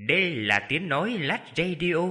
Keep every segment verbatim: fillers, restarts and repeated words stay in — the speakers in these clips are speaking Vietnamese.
Đây là tiếng nói Lát Radio.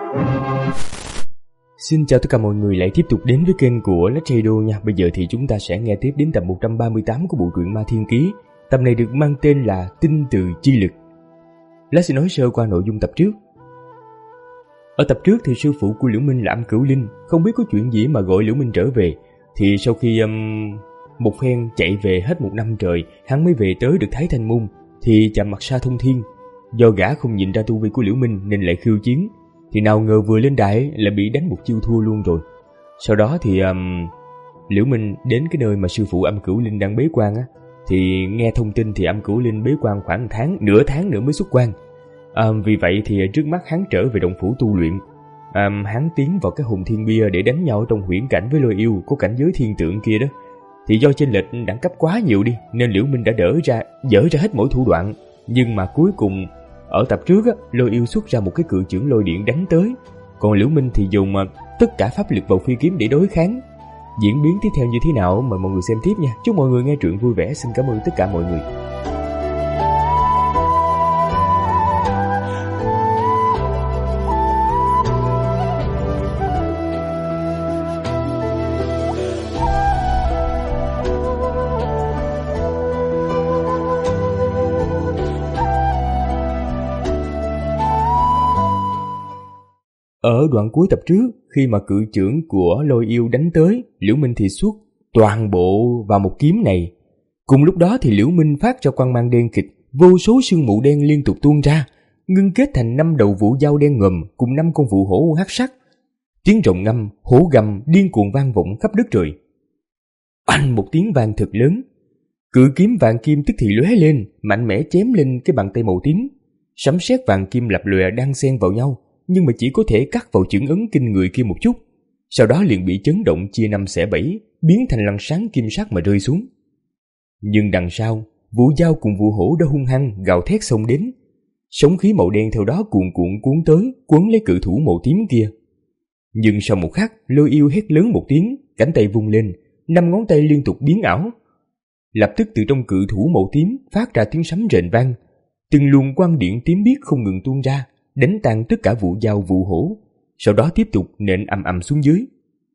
Xin chào tất cả mọi người lại tiếp tục đến với kênh của Lát Radio nha. Bây giờ thì chúng ta sẽ nghe tiếp đến tập một trăm ba mươi tám của bộ truyện Ma Thiên Ký. Tập này được mang tên là Tinh Từ Chi Lực. Lát sẽ nói sơ qua nội dung tập trước. Ở tập trước thì sư phụ của Liễu Minh là Âm Cửu Linh, không biết có chuyện gì mà gọi Liễu Minh trở về. Thì sau khi um, một phen chạy về hết một năm trời, hắn mới về tới được Thái Thanh Môn. Thì chạm mặt Sa Thông Thiên, do gã không nhìn ra tu vi của Liễu Minh nên lại khiêu chiến. Thì nào ngờ vừa lên đài lại bị đánh một chiêu thua luôn rồi. Sau đó thì um, Liễu Minh đến cái nơi mà sư phụ Âm Cửu Linh đang bế quan á. Thì nghe thông tin thì Âm Cửu Linh bế quan khoảng một tháng, nửa tháng nữa mới xuất quan. À, vì vậy thì trước mắt hắn trở về động phủ tu luyện. À, hắn tiến vào cái hồn thiên bia để đánh nhau trong huyễn cảnh với Lôi Yêu có cảnh giới thiên tượng kia đó. Thì do chênh lệch đẳng cấp quá nhiều đi nên Liễu Minh đã đỡ ra dở ra hết mỗi thủ đoạn. Nhưng mà cuối cùng ở tập trước á, Lôi Yêu xuất ra một cái cự chưởng lôi điện đánh tới, còn Liễu Minh thì dùng tất cả pháp lực vào phi kiếm để đối kháng. Diễn biến tiếp theo như thế nào mời mọi người xem tiếp nha. Chúc mọi người nghe truyện vui vẻ. Xin cảm ơn tất cả mọi người. Ở đoạn cuối tập trước, khi mà cự chưởng của Lôi Yêu đánh tới, Liễu Minh thì xuất toàn bộ vào một kiếm này. Cùng lúc đó thì Liễu Minh phát ra quang mang đen kịch, vô số sương mù đen liên tục tuôn ra, ngưng kết thành năm đầu vũ dao đen ngòm cùng năm con vũ hổ hắc sắc. Tiếng rồng ngâm, hổ gầm điên cuồng vang vọng khắp đất trời. Oanh một tiếng vang thật lớn, cự kiếm vàng kim tức thì lóe lên, mạnh mẽ chém lên cái bàn tay màu tím. Sấm sét vàng kim lập lòe đang xen vào nhau, nhưng mà chỉ có thể cắt vào chưởng ấn kinh người kia một chút, sau đó liền bị chấn động chia năm xẻ bảy, biến thành lăng sáng kim sắc mà rơi xuống. Nhưng đằng sau, vũ dao cùng vũ hổ đã hung hăng gào thét xông đến, sóng khí màu đen theo đó cuồn cuộn cuốn tới, quấn lấy cự thủ màu tím kia. Nhưng sau một khắc, Lôi Yêu hét lớn một tiếng, cánh tay vung lên, năm ngón tay liên tục biến ảo. Lập tức từ trong cự thủ màu tím phát ra tiếng sấm rền vang, từng luồng quang điện tím biếc không ngừng tuôn ra, đánh tan tất cả vũ dao vũ hổ, sau đó tiếp tục nện ầm ầm xuống dưới.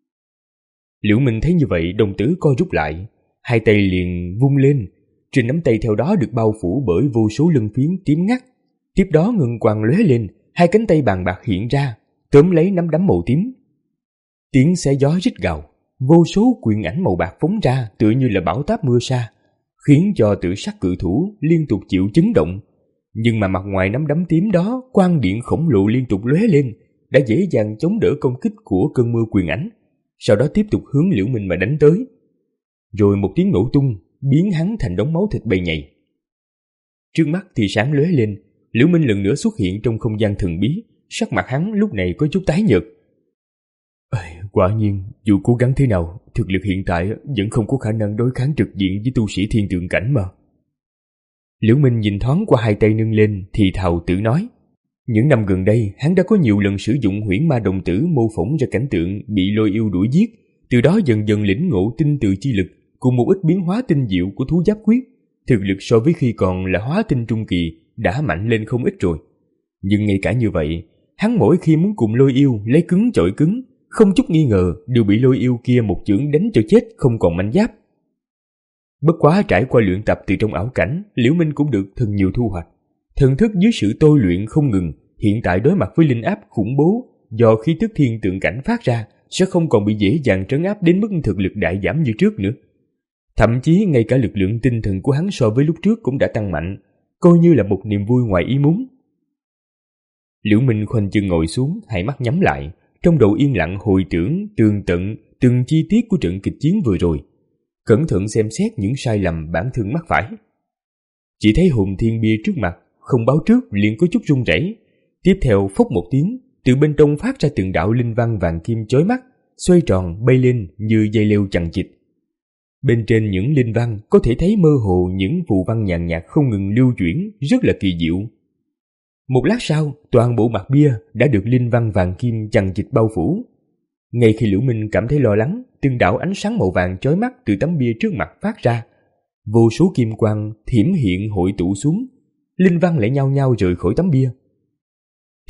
Liễu Minh thấy như vậy, đồng tử co rút lại, hai tay liền vung lên, trên nắm tay theo đó được bao phủ bởi vô số lân phiến tím ngắt. Tiếp đó ngân quang lóe lên, hai cánh tay bàn bạc hiện ra, tóm lấy nắm đấm màu tím. Tiếng xé gió rít gào, vô số quyền ảnh màu bạc phóng ra tựa như là bão táp mưa sa, khiến cho tử sắc cự thủ liên tục chịu chấn động. Nhưng mà mặt ngoài nắm đấm tím đó, quang điện khổng lồ liên tục lóe lên, đã dễ dàng chống đỡ công kích của cơn mưa quyền ảnh, sau đó tiếp tục hướng Liễu Minh mà đánh tới. Rồi một tiếng nổ tung, biến hắn thành đống máu thịt bay nhầy. Trước mắt thì sáng lóe lên, Liễu Minh lần nữa xuất hiện trong không gian thần bí, sắc mặt hắn lúc này có chút tái nhợt. Quả nhiên, dù cố gắng thế nào, thực lực hiện tại vẫn không có khả năng đối kháng trực diện với tu sĩ thiên tượng cảnh mà. Liễu Minh nhìn thoáng qua hai tay nâng lên, thì thào tự nói. Những năm gần đây, hắn đã có nhiều lần sử dụng huyễn ma đồng tử mô phỏng ra cảnh tượng bị Lôi Yêu đuổi giết, từ đó dần dần lĩnh ngộ tinh từ chi lực cùng một ít biến hóa tinh diệu của thú giáp quyết. Thực lực so với khi còn là hóa tinh trung kỳ đã mạnh lên không ít rồi. Nhưng ngay cả như vậy, hắn mỗi khi muốn cùng Lôi Yêu lấy cứng chọi cứng, không chút nghi ngờ đều bị Lôi Yêu kia một chưởng đánh cho chết không còn mảnh giáp. Bất quá trải qua luyện tập từ trong ảo cảnh, Liễu Minh cũng được thật nhiều thu hoạch. Thần thức dưới sự tôi luyện không ngừng, hiện tại đối mặt với linh áp khủng bố do khí tức thiên tượng cảnh phát ra, sẽ không còn bị dễ dàng trấn áp đến mức thực lực đại giảm như trước nữa. Thậm chí ngay cả lực lượng tinh thần của hắn so với lúc trước cũng đã tăng mạnh, coi như là một niềm vui ngoài ý muốn. Liễu Minh khoanh chân ngồi xuống, hai mắt nhắm lại, trong đầu yên lặng hồi tưởng tường tận từng chi tiết của trận kịch chiến vừa rồi, cẩn thận xem xét những sai lầm bản thân mắc phải. Chỉ thấy hồn thiên bia trước mặt không báo trước liền có chút rung rẩy, tiếp theo phốc một tiếng, từ bên trong phát ra từng đạo linh văn vàng kim chói mắt, xoay tròn bay lên như dây leo chằng chịt. Bên trên những linh văn có thể thấy mơ hồ những phù văn nhàn nhạt không ngừng lưu chuyển, rất là kỳ diệu. Một lát sau, toàn bộ mặt bia đã được linh văn vàng kim chằng chịt bao phủ. Ngay khi Liễu Minh cảm thấy lo lắng, từng đạo ánh sáng màu vàng chói mắt từ tấm bia trước mặt phát ra, vô số kim quang thiểm hiện hội tụ xuống, linh văn lại nhao nhao rời khỏi tấm bia.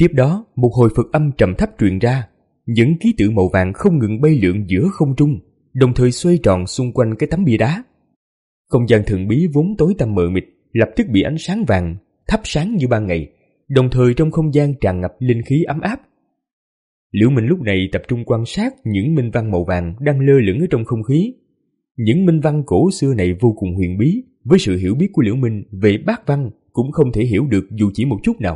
Tiếp đó, một hồi Phật âm trầm thấp truyền ra, những ký tự màu vàng không ngừng bay lượn giữa không trung, đồng thời xoay tròn xung quanh cái tấm bia đá. Không gian thần bí vốn tối tăm mờ mịt lập tức bị ánh sáng vàng thắp sáng như ban ngày, đồng thời trong không gian tràn ngập linh khí ấm áp. Liễu Minh lúc này tập trung quan sát những minh văn màu vàng đang lơ lửng ở trong không khí. Những minh văn cổ xưa này vô cùng huyền bí, với sự hiểu biết của Liễu Minh về bát văn cũng không thể hiểu được dù chỉ một chút nào.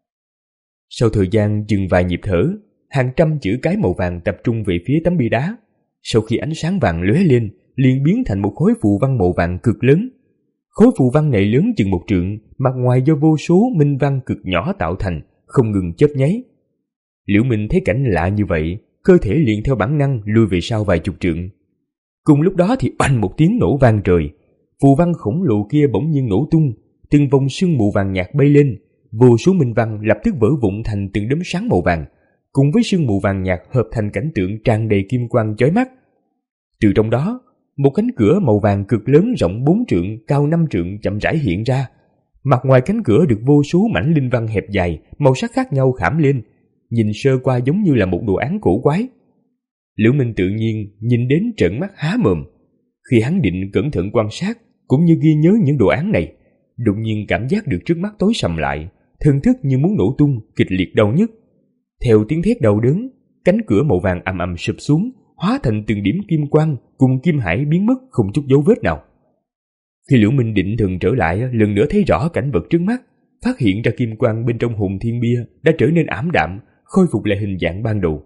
Sau thời gian dừng vài nhịp thở, hàng trăm chữ cái màu vàng tập trung về phía tấm bia đá. Sau khi ánh sáng vàng lóe lên, liền biến thành một khối phù văn màu vàng cực lớn. Khối phù văn này lớn chừng một trượng, mặt ngoài do vô số minh văn cực nhỏ tạo thành, không ngừng chớp nháy. Liễu Minh thấy cảnh lạ như vậy, cơ thể liền theo bản năng lùi về sau vài chục trượng. Cùng lúc đó thì oanh một tiếng nổ vang trời, phù văn khổng lồ kia bỗng nhiên nổ tung, từng vòng sương mù vàng nhạt bay lên, vô số minh văn lập tức vỡ vụn thành từng đốm sáng màu vàng, cùng với sương mù vàng nhạt hợp thành cảnh tượng tràn đầy kim quang chói mắt. Từ trong đó, một cánh cửa màu vàng cực lớn rộng bốn trượng, cao năm trượng chậm rãi hiện ra. Mặt ngoài cánh cửa được vô số mảnh linh văn hẹp dài, màu sắc khác nhau khảm lên, nhìn sơ qua giống như là một đồ án cổ quái. Liễu Minh tự nhiên nhìn đến trợn mắt há mồm. Khi hắn định cẩn thận quan sát cũng như ghi nhớ những đồ án này, đột nhiên cảm giác được trước mắt tối sầm lại, thần thức như muốn nổ tung, kịch liệt đau nhức. Theo tiếng thét đau đớn, cánh cửa màu vàng ầm ầm sụp xuống, hóa thành từng điểm kim quang cùng kim hải biến mất không chút dấu vết nào. Khi Liễu Minh định thần trở lại, lần nữa thấy rõ cảnh vật trước mắt, phát hiện ra kim quang bên trong hồn thiên bia đã trở nên ảm đạm, khôi phục lại hình dạng ban đầu.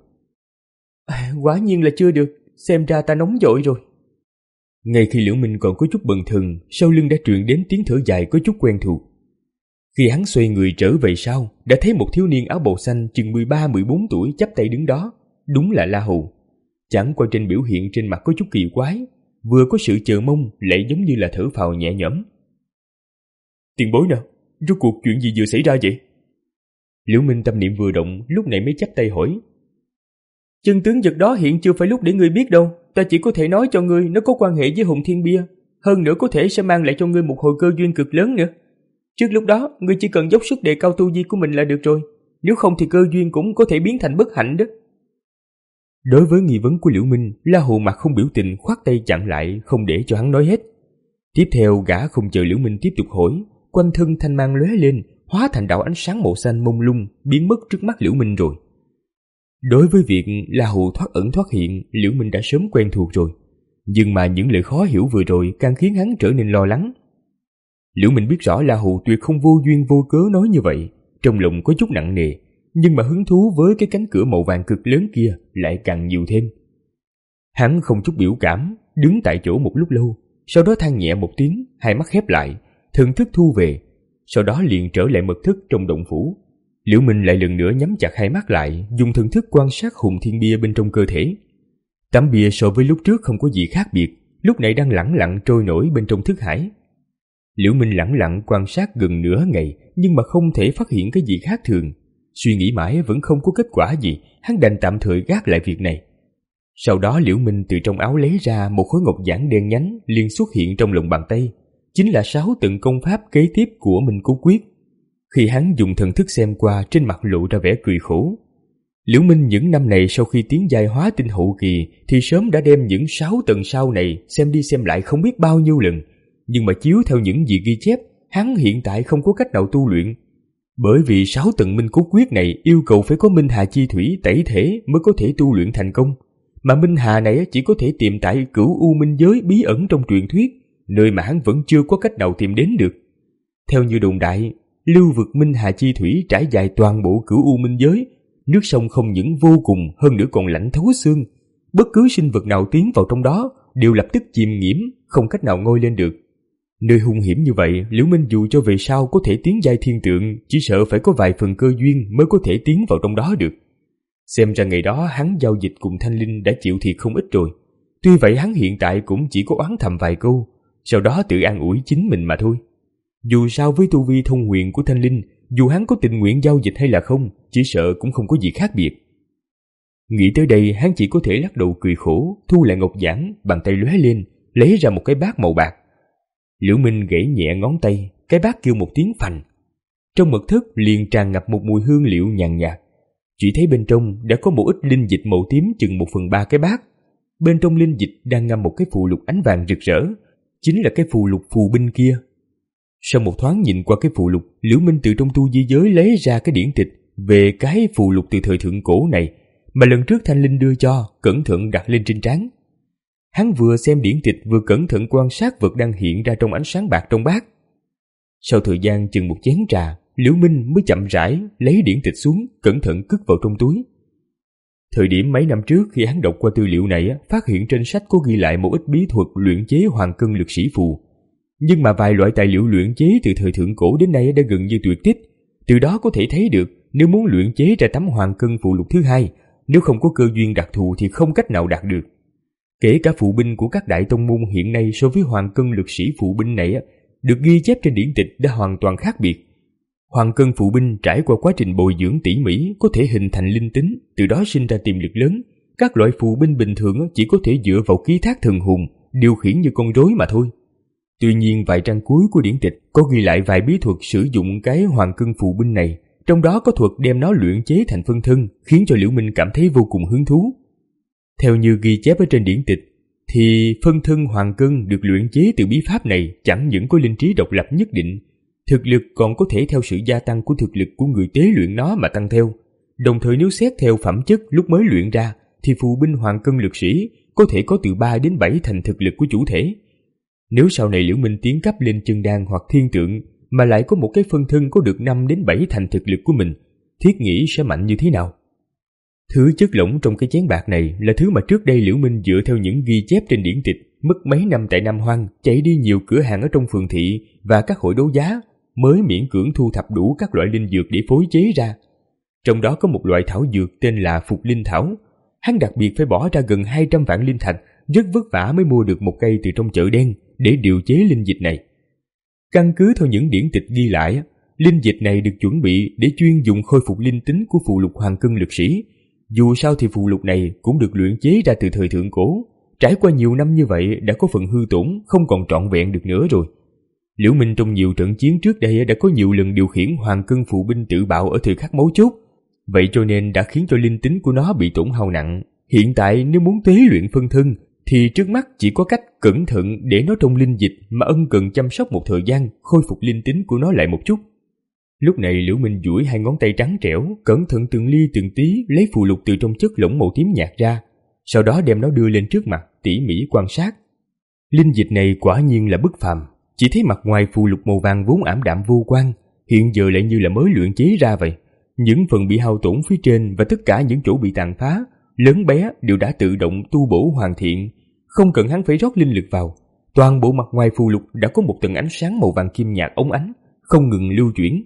À, quả nhiên là chưa được, xem ra ta nóng vội rồi. Ngay khi Liễu Minh còn có chút bần thần, sau lưng đã truyền đến tiếng thở dài có chút quen thuộc. Khi hắn xoay người trở về sau, đã thấy một thiếu niên áo bào xanh chừng mười ba mười bốn tuổi chắp tay đứng đó, đúng là La Hầu. Chẳng qua trên biểu hiện trên mặt có chút kỳ quái, vừa có sự chờ mong lại giống như là thở phào nhẹ nhõm. Tiền bối nào, rốt cuộc chuyện gì vừa xảy ra vậy? Liễu Minh tâm niệm vừa động, lúc này mới chắp tay hỏi. Chân tướng vật đó hiện chưa phải lúc để ngươi biết đâu, ta chỉ có thể nói cho ngươi nó có quan hệ với hồn thiên bia, hơn nữa có thể sẽ mang lại cho ngươi một hồi cơ duyên cực lớn nữa. Trước lúc đó, ngươi chỉ cần dốc sức đề cao tu vi của mình là được rồi, nếu không thì cơ duyên cũng có thể biến thành bất hạnh đó. Đối với nghi vấn của Liễu Minh, La Hầu mặt không biểu tình khoát tay chặn lại, không để cho hắn nói hết. Tiếp theo gã không chờ Liễu Minh tiếp tục hỏi, quanh thân thanh mang lóe lên, hóa thành đạo ánh sáng màu xanh mông lung, biến mất trước mắt Liễu Minh rồi. Đối với việc La Hầu thoát ẩn thoát hiện, Liễu Minh đã sớm quen thuộc rồi, nhưng mà những lời khó hiểu vừa rồi càng khiến hắn trở nên lo lắng. Liễu Minh biết rõ La Hầu tuyệt không vô duyên vô cớ nói như vậy, trong lòng có chút nặng nề, nhưng mà hứng thú với cái cánh cửa màu vàng cực lớn kia lại càng nhiều thêm. Hắn không chút biểu cảm, đứng tại chỗ một lúc lâu, sau đó than nhẹ một tiếng, hai mắt khép lại, thần thức thu về, sau đó liền trở lại mật thất trong động phủ. Liễu Minh lại lần nữa nhắm chặt hai mắt lại, dùng thần thức quan sát hồn thiên bia bên trong cơ thể. Tấm bia so với lúc trước không có gì khác biệt, lúc này đang lẳng lặng trôi nổi bên trong thức hải. Liễu Minh lẳng lặng quan sát gần nửa ngày, nhưng mà không thể phát hiện cái gì khác thường. Suy nghĩ mãi vẫn không có kết quả gì, hắn đành tạm thời gác lại việc này. Sau đó Liễu Minh từ trong áo lấy ra một khối ngọc giản đen nhánh liền xuất hiện trong lòng bàn tay, chính là sáu tầng công pháp kế tiếp của Minh Cố Quyết. Khi hắn dùng thần thức xem qua, trên mặt lộ ra vẻ cười khổ. Liễu Minh những năm này sau khi tiến giai hóa tinh hậu kỳ thì sớm đã đem những sáu tầng sau này xem đi xem lại không biết bao nhiêu lần, nhưng mà chiếu theo những gì ghi chép, hắn hiện tại không có cách nào tu luyện. Bởi vì sáu tầng Minh Cố Quyết này yêu cầu phải có Minh Hà chi thủy tẩy thể mới có thể tu luyện thành công, mà Minh Hà này chỉ có thể tìm tại Cửu U Minh giới bí ẩn trong truyền thuyết, nơi mà hắn vẫn chưa có cách nào tìm đến được. Theo như đồn đại, lưu vực Minh Hà chi thủy trải dài toàn bộ Cửu U Minh giới, nước sông không những vô cùng, hơn nữa còn lạnh thấu xương. Bất cứ sinh vật nào tiến vào trong đó đều lập tức chìm nghiễm, không cách nào ngoi lên được. Nơi hung hiểm như vậy, Liễu Minh dù cho về sau có thể tiến giai thiên tượng, chỉ sợ phải có vài phần cơ duyên mới có thể tiến vào trong đó được. Xem ra ngày đó hắn giao dịch cùng Thanh Linh đã chịu thiệt không ít rồi. Tuy vậy hắn hiện tại cũng chỉ có oán thầm vài câu, sau đó tự an ủi chính mình mà thôi. Dù sao với tu vi thông huyền của Thanh Linh, dù hắn có tình nguyện giao dịch hay là không, chỉ sợ cũng không có gì khác biệt. Nghĩ tới đây, hắn chỉ có thể lắc đầu cười khổ, thu lại ngọc giản, bàn tay lóe lên, lấy ra một cái bát màu bạc. Liễu Minh gãy nhẹ ngón tay, cái bát kêu một tiếng phành. Trong mật thất liền tràn ngập một mùi hương liệu nhàn nhạt. Chỉ thấy bên trong đã có một ít linh dịch màu tím chừng một phần ba cái bát. Bên trong linh dịch đang ngâm một cái phù lục ánh vàng rực rỡ, chính là cái phù lục phù binh kia. Sau một thoáng nhìn qua cái phù lục, Liễu Minh từ trong tu di giới lấy ra cái điển tịch về cái phù lục từ thời thượng cổ này mà lần trước Thanh Linh đưa cho, cẩn thận đặt lên trên trán. Hắn vừa xem điển tịch vừa cẩn thận quan sát vật đang hiện ra trong ánh sáng bạc trong bát. Sau thời gian chừng một chén trà, Liễu Minh mới chậm rãi lấy điển tịch xuống, cẩn thận cất vào trong túi. Thời điểm mấy năm trước khi hắn đọc qua tư liệu này, phát hiện trên sách có ghi lại một ít bí thuật luyện chế hoàng cân lực sĩ phù. Nhưng mà vài loại tài liệu luyện chế từ thời thượng cổ đến nay đã gần như tuyệt tích. Từ đó có thể thấy được, nếu muốn luyện chế ra tấm hoàng cân phù lục thứ hai, nếu không có cơ duyên đặc thù thì không cách nào đạt được. Kể cả phụ binh của các đại tông môn hiện nay so với hoàng cân lực sĩ phụ binh này được ghi chép trên điển tịch đã hoàn toàn khác biệt. Hoàng cân phụ binh trải qua quá trình bồi dưỡng tỉ mỉ có thể hình thành linh tính, từ đó sinh ra tiềm lực lớn. Các loại phụ binh bình thường chỉ có thể dựa vào ký thác thần hồn, điều khiển như con rối mà thôi. Tuy nhiên vài trang cuối của điển tịch có ghi lại vài bí thuật sử dụng cái hoàng cân phụ binh này, trong đó có thuật đem nó luyện chế thành phân thân, khiến cho Liễu Minh cảm thấy vô cùng hứng thú. Theo như ghi chép ở trên điển tịch, thì phân thân hoàng cân được luyện chế từ bí pháp này chẳng những có linh trí độc lập nhất định, thực lực còn có thể theo sự gia tăng của thực lực của người tế luyện nó mà tăng theo. Đồng thời nếu xét theo phẩm chất lúc mới luyện ra, thì phù binh hoàng cân lực sĩ có thể có từ ba đến bảy thành thực lực của chủ thể. Nếu sau này Liễu Minh tiến cấp lên chân đan hoặc thiên tượng, mà lại có một cái phân thân có được năm đến bảy thành thực lực của mình, thiết nghĩ sẽ mạnh như thế nào? Thứ chất lỏng trong cái chén bạc này là thứ mà trước đây Liễu Minh dựa theo những ghi chép trên điển tịch, mất mấy năm tại Nam Hoang, chạy đi nhiều cửa hàng ở trong phường thị và các hội đấu giá, mới miễn cưỡng thu thập đủ các loại linh dược để phối chế ra. Trong đó có một loại thảo dược tên là Phục Linh Thảo. Hắn đặc biệt phải bỏ ra gần hai trăm vạn linh thạch, rất vất vả mới mua được một cây từ trong chợ đen để điều chế linh dịch này. Căn cứ theo những điển tịch ghi lại, linh dịch này được chuẩn bị để chuyên dùng khôi phục linh tính của phù lục hoàng cân lực sĩ. Dù sao thì phù lục này cũng được luyện chế ra từ thời thượng cổ, trải qua nhiều năm như vậy đã có phần hư tổn, không còn trọn vẹn được nữa rồi. Liễu Minh trong nhiều trận chiến trước đây đã có nhiều lần điều khiển hoàng cân phụ binh tự bạo ở thời khắc mấu chốt, vậy cho nên đã khiến cho linh tính của nó bị tổn hao nặng. Hiện tại nếu muốn tế luyện phân thân thì trước mắt chỉ có cách cẩn thận để nó trong linh dịch mà ân cần chăm sóc một thời gian, khôi phục linh tính của nó lại một chút. Lúc này Liễu Minh duỗi hai ngón tay trắng trẻo, cẩn thận từng ly từng tí lấy phù lục từ trong chất lỏng màu tím nhạt ra, sau đó đem nó đưa lên trước mặt, tỉ mỉ quan sát. Linh dịch này quả nhiên là bất phàm, chỉ thấy mặt ngoài phù lục màu vàng vốn ảm đạm vô quang, hiện giờ lại như là mới luyện chế ra vậy. Những phần bị hao tổn phía trên và tất cả những chỗ bị tàn phá, lớn bé đều đã tự động tu bổ hoàn thiện, không cần hắn phải rót linh lực vào. Toàn bộ mặt ngoài phù lục đã có một tầng ánh sáng màu vàng kim nhạt óng ánh, không ngừng lưu chuyển.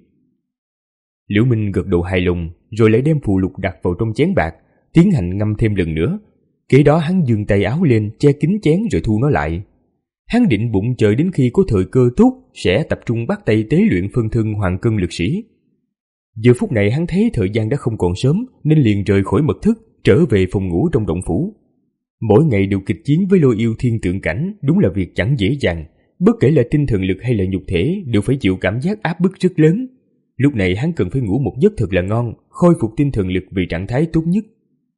Liễu Minh gật đầu hài lòng, rồi lại đem phù lục đặt vào trong chén bạc, tiến hành ngâm thêm lần nữa. Kế đó hắn giương tay áo lên, che kín chén rồi thu nó lại. Hắn định bụng chờ đến khi có thời cơ tốt sẽ tập trung bắt tay tế luyện phân thân hoàng cân lực sĩ. Giờ phút này hắn thấy thời gian đã không còn sớm, nên liền rời khỏi mật thất, trở về phòng ngủ trong động phủ. Mỗi ngày đều kịch chiến với lôi yêu thiên tượng cảnh đúng là việc chẳng dễ dàng, bất kể là tinh thần lực hay là nhục thể đều phải chịu cảm giác áp bức rất lớn. Lúc này hắn cần phải ngủ một giấc thật là ngon, khôi phục tinh thần lực vì trạng thái tốt nhất.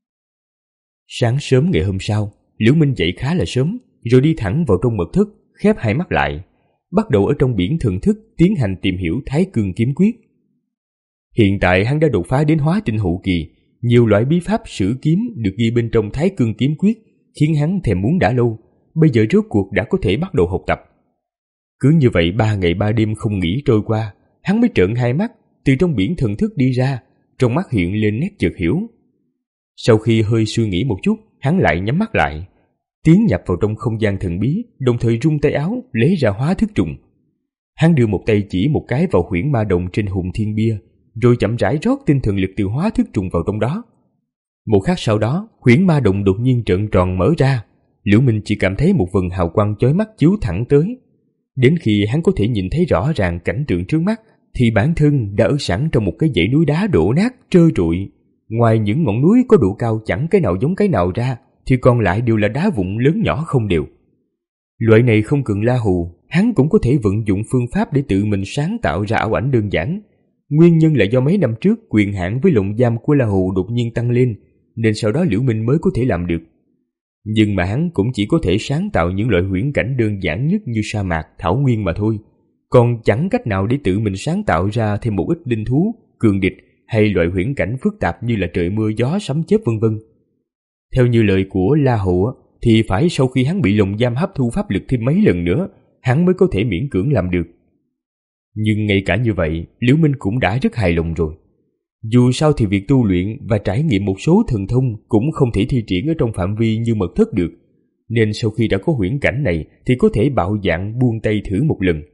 Sáng sớm ngày hôm sau, Liễu Minh dậy khá là sớm, rồi đi thẳng vào trong mật thất, khép hai mắt lại, bắt đầu ở trong biển thần thức tiến hành tìm hiểu Thái Cương Kiếm Quyết. Hiện tại hắn đã đột phá đến hóa tinh hậu kỳ, nhiều loại bí pháp sử kiếm được ghi bên trong Thái Cương Kiếm Quyết khiến hắn thèm muốn đã lâu, bây giờ rốt cuộc đã có thể bắt đầu học tập. Cứ như vậy ba ngày ba đêm không nghỉ trôi qua, hắn mới trợn hai mắt, từ trong biển thần thức đi ra, trong mắt hiện lên nét chợt hiểu. Sau khi hơi suy nghĩ một chút, hắn lại nhắm mắt lại, tiến nhập vào trong không gian thần bí, đồng thời rung tay áo lấy ra hóa thức trùng. Hắn đưa một tay chỉ một cái vào huyễn ma đồng trên hùng thiên bia, rồi chậm rãi rót tinh thần lực từ hóa thức trùng vào trong đó. Một khắc sau đó, huyễn ma đồng đột nhiên trợn tròn mở ra. Liễu Minh chỉ cảm thấy một vầng hào quang chói mắt chiếu thẳng tới. Đến khi hắn có thể nhìn thấy rõ ràng cảnh tượng trước mắt, thì bản thân đã ở sẵn trong một cái dãy núi đá đổ nát trơ trụi. Ngoài những ngọn núi có độ cao chẳng cái nào giống cái nào ra, thì còn lại đều là đá vụn lớn nhỏ không đều. Loại này không cần la hù, hắn cũng có thể vận dụng phương pháp để tự mình sáng tạo ra ảo ảnh đơn giản. Nguyên nhân là do mấy năm trước quyền hạn với lồng giam của La Hù đột nhiên tăng lên, nên sau đó Liễu Minh mới có thể làm được. Nhưng mà hắn cũng chỉ có thể sáng tạo những loại huyễn cảnh đơn giản nhất như sa mạc, thảo nguyên mà thôi, còn chẳng cách nào để tự mình sáng tạo ra thêm một ít linh thú, cường địch hay loại huyễn cảnh phức tạp như là trời mưa gió sấm chớp vân vân. Theo như lời của La Hù thì phải sau khi hắn bị lồng giam hấp thu pháp lực thêm mấy lần nữa, hắn mới có thể miễn cưỡng làm được. Nhưng ngay cả như vậy, Liễu Minh cũng đã rất hài lòng rồi. Dù sao thì việc tu luyện và trải nghiệm một số thần thông cũng không thể thi triển ở trong phạm vi như mật thất được, nên sau khi đã có huyễn cảnh này thì có thể bạo dạn buông tay thử một lần.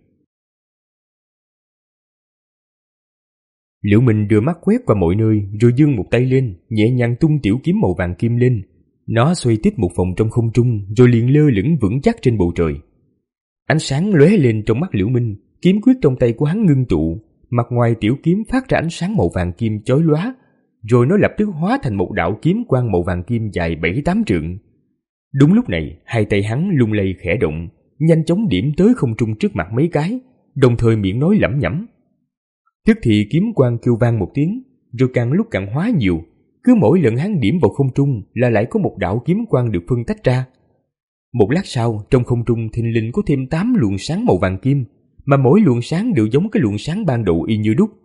Liễu Minh đưa mắt quét qua mọi nơi rồi giương một tay lên, nhẹ nhàng tung tiểu kiếm màu vàng kim lên. Nó xoay tít một vòng trong không trung rồi liền lơ lửng vững chắc trên bầu trời. Ánh sáng lóe lên trong mắt Liễu Minh, kiếm quyết trong tay của hắn ngưng tụ, mặt ngoài tiểu kiếm phát ra ánh sáng màu vàng kim chói lóa, rồi nó lập tức hóa thành một đạo kiếm quang màu vàng kim dài bảy tám trượng. Đúng lúc này, hai tay hắn lung lay khẽ động, nhanh chóng điểm tới không trung trước mặt mấy cái, đồng thời miệng nói lẩm nhẩm. Tức thì kiếm quang kêu vang một tiếng, rồi càng lúc càng hóa nhiều, cứ mỗi lần hắn điểm vào không trung là lại có một đạo kiếm quang được phân tách ra. Một lát sau, trong không trung thình lình có thêm tám luồng sáng màu vàng kim, mà mỗi luồng sáng đều giống cái luồng sáng ban đầu y như đúc.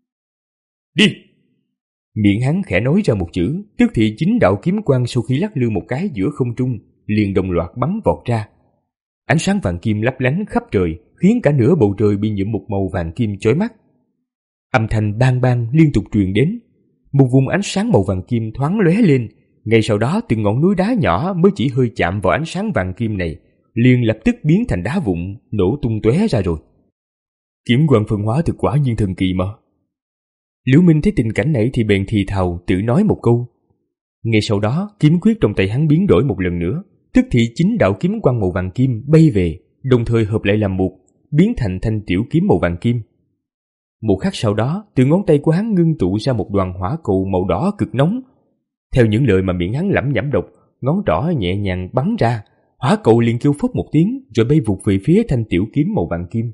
Đi! Miệng hắn khẽ nói ra một chữ, tức thì chính đạo kiếm quang sau khi lắc lư một cái giữa không trung, liền đồng loạt bắn vọt ra. Ánh sáng vàng kim lấp lánh khắp trời, khiến cả nửa bầu trời bị nhuộm một màu vàng kim chói mắt. Âm thanh bang bang liên tục truyền đến, một vùng ánh sáng màu vàng kim thoáng lóe lên. Ngay sau đó từng ngọn núi đá nhỏ mới chỉ hơi chạm vào ánh sáng vàng kim này, liền lập tức biến thành đá vụn, nổ tung tóe ra rồi. Kiếm quang phân hóa thực quả nhiên thần kỳ mà. Liễu Minh thấy tình cảnh này thì bèn thì thào tự nói một câu. Ngay sau đó, kiếm quyết trong tay hắn biến đổi một lần nữa, tức thì chính đạo kiếm quang màu vàng kim bay về, đồng thời hợp lại làm một, biến thành thanh tiểu kiếm màu vàng kim. Một khắc sau đó, từ ngón tay của hắn ngưng tụ ra một đoàn hỏa cầu màu đỏ cực nóng. Theo những lời mà miệng hắn lẩm nhẩm đọc, ngón trỏ nhẹ nhàng bắn ra, hỏa cầu liền kêu phốc một tiếng rồi bay vụt về phía thanh tiểu kiếm màu vàng kim.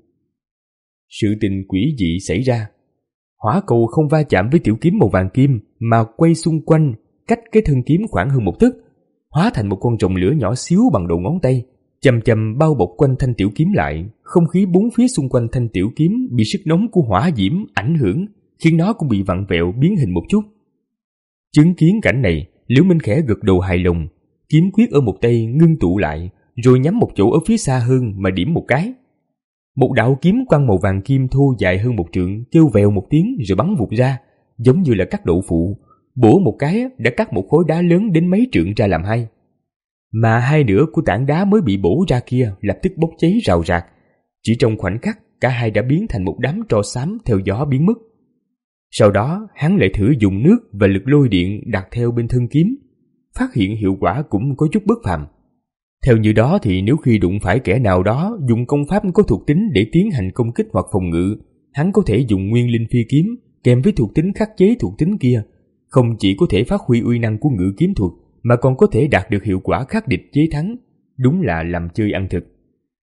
Sự tình quỷ dị xảy ra. Hỏa cầu không va chạm với tiểu kiếm màu vàng kim mà quay xung quanh, cách cái thân kiếm khoảng hơn một tấc, hóa thành một con rồng lửa nhỏ xíu bằng đầu ngón tay, chầm chầm bao bọc quanh thanh tiểu kiếm lại. Không khí bốn phía xung quanh thanh tiểu kiếm bị sức nóng của hỏa diễm ảnh hưởng, khiến nó cũng bị vặn vẹo biến hình một chút. Chứng kiến cảnh này, Liễu Minh khẽ gật đầu hài lòng, kiếm quyết ở một tay ngưng tụ lại, rồi nhắm một chỗ ở phía xa hơn mà điểm một cái. Một đạo kiếm quang màu vàng kim thô dài hơn một trượng kêu vèo một tiếng rồi bắn vụt ra, giống như là cắt đậu phụ, bổ một cái đã cắt một khối đá lớn đến mấy trượng ra làm hai. Mà hai nửa của tảng đá mới bị bổ ra kia lập tức bốc cháy rào rạc, chỉ trong khoảnh khắc cả hai đã biến thành một đám tro xám theo gió biến mất. Sau đó hắn lại thử dùng nước và lực lôi điện đặt theo bên thân kiếm, phát hiện hiệu quả cũng có chút bất phàm. Theo như đó thì nếu khi đụng phải kẻ nào đó dùng công pháp có thuộc tính để tiến hành công kích hoặc phòng ngự, hắn có thể dùng nguyên linh phi kiếm kèm với thuộc tính khắc chế thuộc tính kia, không chỉ có thể phát huy uy năng của ngự kiếm thuật mà còn có thể đạt được hiệu quả khắc địch chế thắng, đúng là làm chơi ăn thực.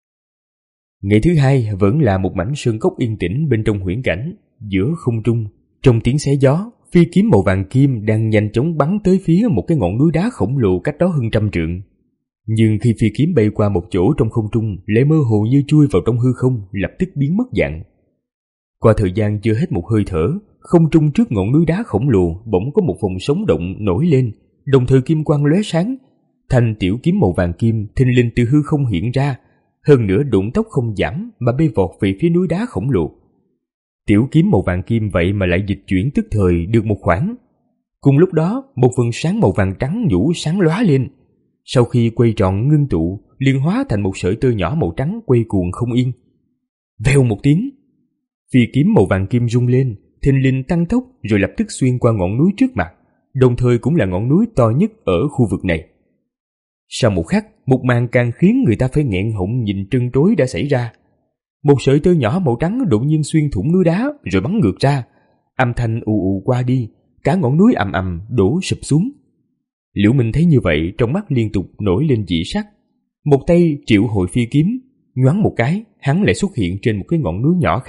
Ngày thứ hai vẫn là một mảnh sơn cốc yên tĩnh bên trong huyễn cảnh. Giữa không trung, trong tiếng xé gió, phi kiếm màu vàng kim đang nhanh chóng bắn tới phía một cái ngọn núi đá khổng lồ cách đó hơn trăm trượng. Nhưng khi phi kiếm bay qua một chỗ trong không trung, lại mơ hồ như chui vào trong hư không, lập tức biến mất dạng. Qua thời gian chưa hết một hơi thở, không trung trước ngọn núi đá khổng lồ bỗng có một vùng sống động nổi lên, đồng thời kim quang lóe sáng. Thanh tiểu kiếm màu vàng kim thình lình từ hư không hiện ra, hơn nữa độn tốc không giảm mà bay vọt về phía núi đá khổng lồ. Tiểu kiếm màu vàng kim vậy mà lại dịch chuyển tức thời được một khoảng. Cùng lúc đó, một vầng sáng màu vàng trắng nhũ sáng lóa lên. Sau khi quay tròn ngưng tụ, liền hóa thành một sợi tơ nhỏ màu trắng quay cuồng không yên. Vèo một tiếng, phi kiếm màu vàng kim rung lên, thình lình tăng tốc rồi lập tức xuyên qua ngọn núi trước mặt, đồng thời cũng là ngọn núi to nhất ở khu vực này. Sau một khắc, một màn càng khiến người ta phải nghẹn họng nhìn trân trối đã xảy ra. Một sợi tơ nhỏ màu trắng đột nhiên xuyên thủng núi đá rồi bắn ngược ra, âm thanh ù ù qua đi, cả ngọn núi ầm ầm đổ sụp xuống. Liễu Minh thấy như vậy, trong mắt liên tục nổi lên dị sắc. Một tay triệu hồi phi kiếm, nhoáng một cái, hắn lại xuất hiện trên một cái ngọn núi nhỏ khác,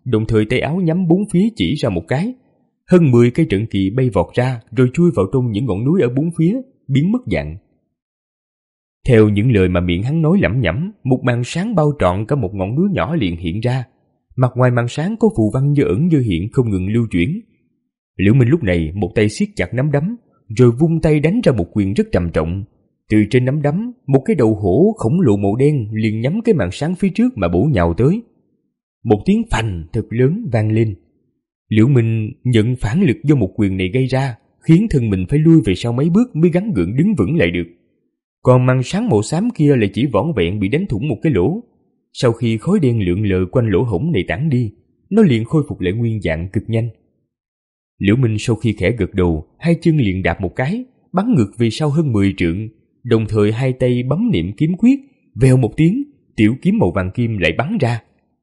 đồng thời tay áo nhắm bốn phía chỉ ra một cái. Hơn mười cây trận kỳ bay vọt ra rồi chui vào trong những ngọn núi ở bốn phía, biến mất dạng. Theo những lời mà miệng hắn nói lẩm nhẩm, một màn sáng bao trọn cả một ngọn núi nhỏ liền hiện ra. Mặt ngoài màn sáng có phù văn như ẩn như hiện không ngừng lưu chuyển. Liễu Minh lúc này một tay siết chặt nắm đấm, rồi vung tay đánh ra một quyền rất trầm trọng. Từ trên nắm đấm, một cái đầu hổ khổng lồ màu đen liền nhắm cái màn sáng phía trước mà bổ nhào tới. Một tiếng phành thật lớn vang lên. Liễu Minh nhận phản lực do một quyền này gây ra, khiến thân mình phải lui về sau mấy bước mới gắng gượng đứng vững lại được. Còn màn sáng màu xám kia lại chỉ vỏn vẹn bị đánh thủng một cái lỗ. Sau khi khói đen lượn lờ quanh lỗ hổng này tản đi, nó liền khôi phục lại nguyên dạng cực nhanh. Liễu Minh sau khi khẽ gật đầu, hai chân liền đạp một cái, bắn ngược về sau hơn mười trượng, đồng thời hai tay bấm niệm kiếm quyết, vèo một tiếng, tiểu kiếm màu vàng kim lại bắn ra.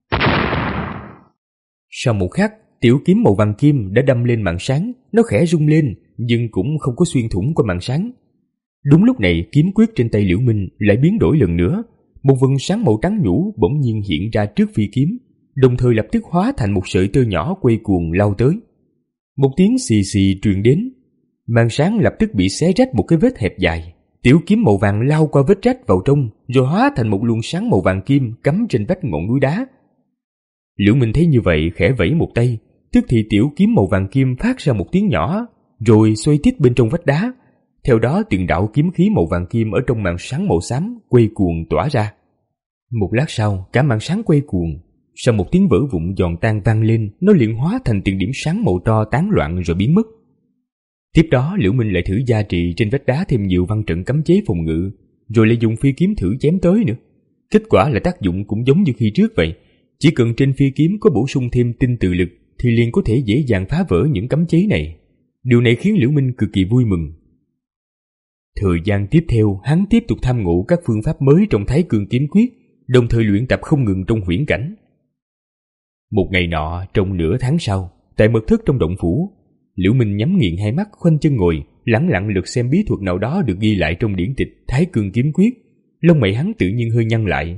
Sau một khắc, tiểu kiếm màu vàng kim đã đâm lên màn sáng, nó khẽ rung lên, nhưng cũng không có xuyên thủng qua màn sáng. Đúng lúc này, kiếm quyết trên tay Liễu Minh lại biến đổi lần nữa, một vầng sáng màu trắng nhũ bỗng nhiên hiện ra trước phi kiếm, đồng thời lập tức hóa thành một sợi tơ nhỏ quay cuồng lao tới. Một tiếng xì xì truyền đến, màn sáng lập tức bị xé rách một cái vết hẹp dài. Tiểu kiếm màu vàng lao qua vết rách vào trong, rồi hóa thành một luồng sáng màu vàng kim cắm trên vách ngọn núi đá. Liễu Minh thấy như vậy khẽ vẫy một tay, tức thì tiểu kiếm màu vàng kim phát ra một tiếng nhỏ, rồi xoay tít bên trong vách đá. Theo đó từng đạo kiếm khí màu vàng kim ở trong màn sáng màu xám quay cuồng tỏa ra. Một lát sau, cả màn sáng quay cuồng. Sau một tiếng vỡ vụn giòn tan vang lên, nó liền hóa thành từng điểm sáng màu tro tán loạn rồi biến mất. Tiếp đó Liễu Minh lại thử gia trì trên vách đá thêm nhiều văn trận cấm chế phòng ngự, rồi lại dùng phi kiếm thử chém tới nữa. Kết quả là tác dụng cũng giống như khi trước vậy, chỉ cần trên phi kiếm có bổ sung thêm tinh từ lực thì liền có thể dễ dàng phá vỡ những cấm chế này. Điều này khiến Liễu Minh cực kỳ vui mừng. Thời gian tiếp theo, hắn tiếp tục tham ngộ các phương pháp mới trong Thái Cương kiếm quyết, đồng thời luyện tập không ngừng trong huyễn cảnh. Một ngày nọ, trong nửa tháng sau, tại mật thất trong động phủ, Liễu Minh nhắm nghiền hai mắt, khoanh chân ngồi, lẳng lặng lật xem bí thuật nào đó được ghi lại trong điển tịch Thái Cương kiếm quyết. Lông mày hắn tự nhiên hơi nhăn lại.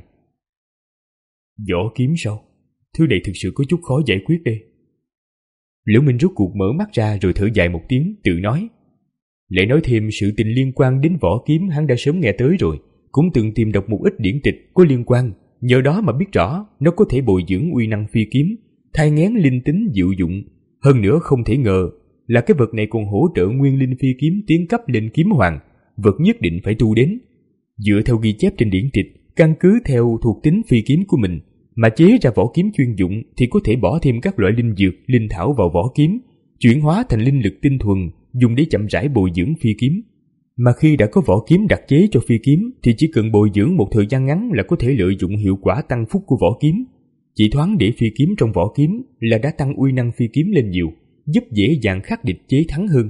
Võ kiếm sao? Thứ này thực sự có chút khó giải quyết đây. Liễu Minh rút cuộc mở mắt ra rồi thở dài một tiếng, tự nói. Lại nói thêm sự tình liên quan đến võ kiếm hắn đã sớm nghe tới rồi, cũng từng tìm đọc một ít điển tịch có liên quan, nhờ đó mà biết rõ nó có thể bồi dưỡng uy năng phi kiếm, thai nghén linh tính diệu dụng. Hơn nữa không thể ngờ là cái vật này còn hỗ trợ nguyên linh phi kiếm tiến cấp lên kiếm hoàng, vật nhất định phải tu đến. Dựa theo ghi chép trên điển tịch, căn cứ theo thuộc tính phi kiếm của mình mà chế ra võ kiếm chuyên dụng thì có thể bỏ thêm các loại linh dược, linh thảo vào võ kiếm, chuyển hóa thành linh lực tinh thuần, dùng để chậm rãi bồi dưỡng phi kiếm. Mà khi đã có võ kiếm đặc chế cho phi kiếm thì chỉ cần bồi dưỡng một thời gian ngắn là có thể lợi dụng hiệu quả tăng phúc của võ kiếm. Chỉ thoáng để phi kiếm trong võ kiếm là đã tăng uy năng phi kiếm lên nhiều, giúp dễ dàng khắc địch chế thắng hơn.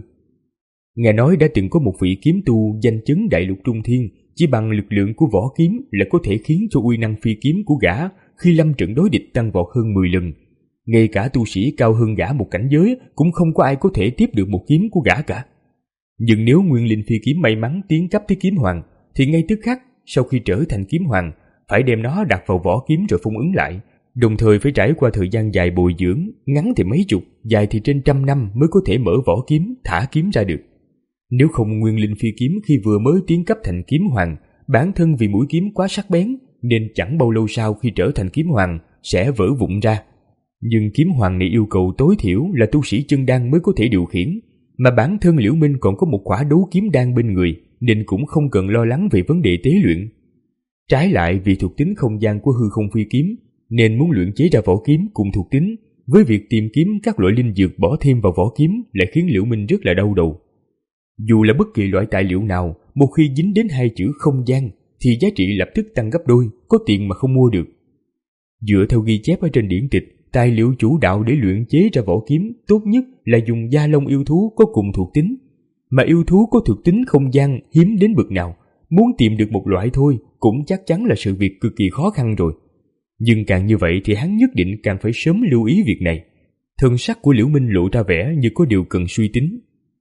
Nghe nói đã từng có một vị kiếm tu danh chấn đại lục trung thiên, chỉ bằng lực lượng của võ kiếm là có thể khiến cho uy năng phi kiếm của gã khi lâm trận đối địch tăng vọt hơn mười lần. Ngay cả tu sĩ cao hơn gã một cảnh giới cũng không có ai có thể tiếp được một kiếm của gã cả. Nhưng nếu nguyên linh phi kiếm may mắn tiến cấp tới kiếm hoàng thì ngay tức khắc sau khi trở thành kiếm hoàng phải đem nó đặt vào võ kiếm rồi phong ấn lại, đồng thời phải trải qua thời gian dài bồi dưỡng, ngắn thì mấy chục, dài thì trên trăm năm mới có thể mở võ kiếm, thả kiếm ra được. Nếu không, nguyên linh phi kiếm khi vừa mới tiến cấp thành kiếm hoàng, bản thân vì mũi kiếm quá sắc bén nên chẳng bao lâu sau khi trở thành kiếm hoàng sẽ vỡ vụn ra. Nhưng kiếm hoàng này yêu cầu tối thiểu là tu sĩ chân đan mới có thể điều khiển, mà bản thân Liễu Minh còn có một quả đấu kiếm đan bên người nên cũng không cần lo lắng về vấn đề tế luyện. Trái lại, vì thuộc tính không gian của hư không phi kiếm nên muốn luyện chế ra võ kiếm cùng thuộc tính, với việc tìm kiếm các loại linh dược bỏ thêm vào võ kiếm lại khiến Liễu Minh rất là đau đầu. Dù là bất kỳ loại tài liệu nào, một khi dính đến hai chữ không gian thì giá trị lập tức tăng gấp đôi, có tiền mà không mua được. Dựa theo ghi chép ở trên điển tịch, tài liệu chủ đạo để luyện chế ra võ kiếm tốt nhất là dùng da lông yêu thú có cùng thuộc tính. Mà yêu thú có thuộc tính không gian hiếm đến bực nào, muốn tìm được một loại thôi cũng chắc chắn là sự việc cực kỳ khó khăn rồi. Nhưng càng như vậy thì hắn nhất định càng phải sớm lưu ý việc này. Thần sắc của Liễu Minh lộ ra vẻ như có điều cần suy tính.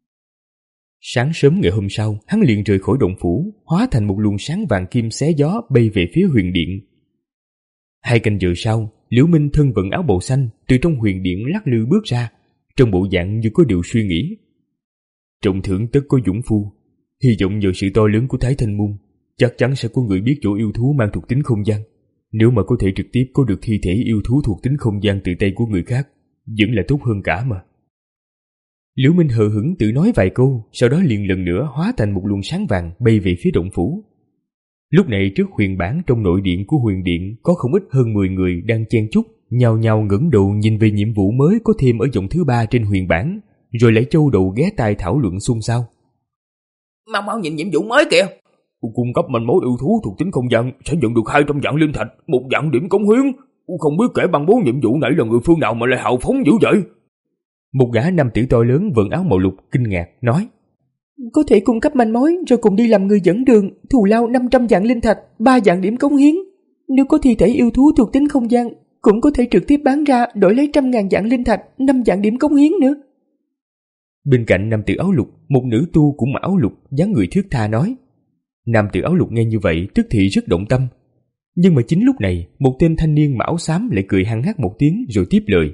Sáng sớm ngày hôm sau, hắn liền rời khỏi động phủ, hóa thành một luồng sáng vàng kim xé gió bay về phía huyền điện. Hai canh giờ sau, Liễu Minh thân vận áo bào xanh từ trong huyền điện lắc lư bước ra, trong bộ dạng như có điều suy nghĩ. Trọng thưởng tất có dũng phu, hy vọng nhờ sự to lớn của Thái Thanh Môn, chắc chắn sẽ có người biết chỗ yêu thú mang thuộc tính không gian. Nếu mà có thể trực tiếp có được thi thể yêu thú thuộc tính không gian từ tay của người khác, vẫn là tốt hơn cả mà. Liễu Minh hờ hững tự nói vài câu, sau đó liền lần nữa hóa thành một luồng sáng vàng bay về phía động phủ. Lúc này trước huyền bản trong nội điện của huyền điện có không ít hơn mười người đang chen chúc, nhao nhao ngẩng đầu nhìn về nhiệm vụ mới có thêm ở dòng thứ ba trên huyền bản, rồi lại châu đầu ghé tai thảo luận xôn xao. Mau mau nhìn nhiệm vụ mới kìa. Cung cấp manh mối yêu thú thuộc tính không gian sẽ nhận được hai trăm vạn linh thạch, một vạn điểm cống hiến. Không biết kẻ ban bố nhiệm vụ này là người phương nào mà lại hào phóng dữ vậy? Một gã nam tử to lớn vận áo màu lục kinh ngạc nói: Có thể cung cấp manh mối rồi cùng đi làm người dẫn đường, thù lao năm trăm vạn linh thạch, ba vạn điểm cống hiến. Nếu có thi thể yêu thú thuộc tính không gian, cũng có thể trực tiếp bán ra đổi lấy trăm ngàn vạn linh thạch, năm vạn điểm cống hiến nữa. Bên cạnh nam tử áo lục, một nữ tu cũng mặc áo lục, dáng người thướt tha nói. Nam tử áo lục nghe như vậy tức thì rất động tâm. Nhưng mà chính lúc này, một tên thanh niên mặc áo xám lại cười hăng hắc một tiếng rồi tiếp lời.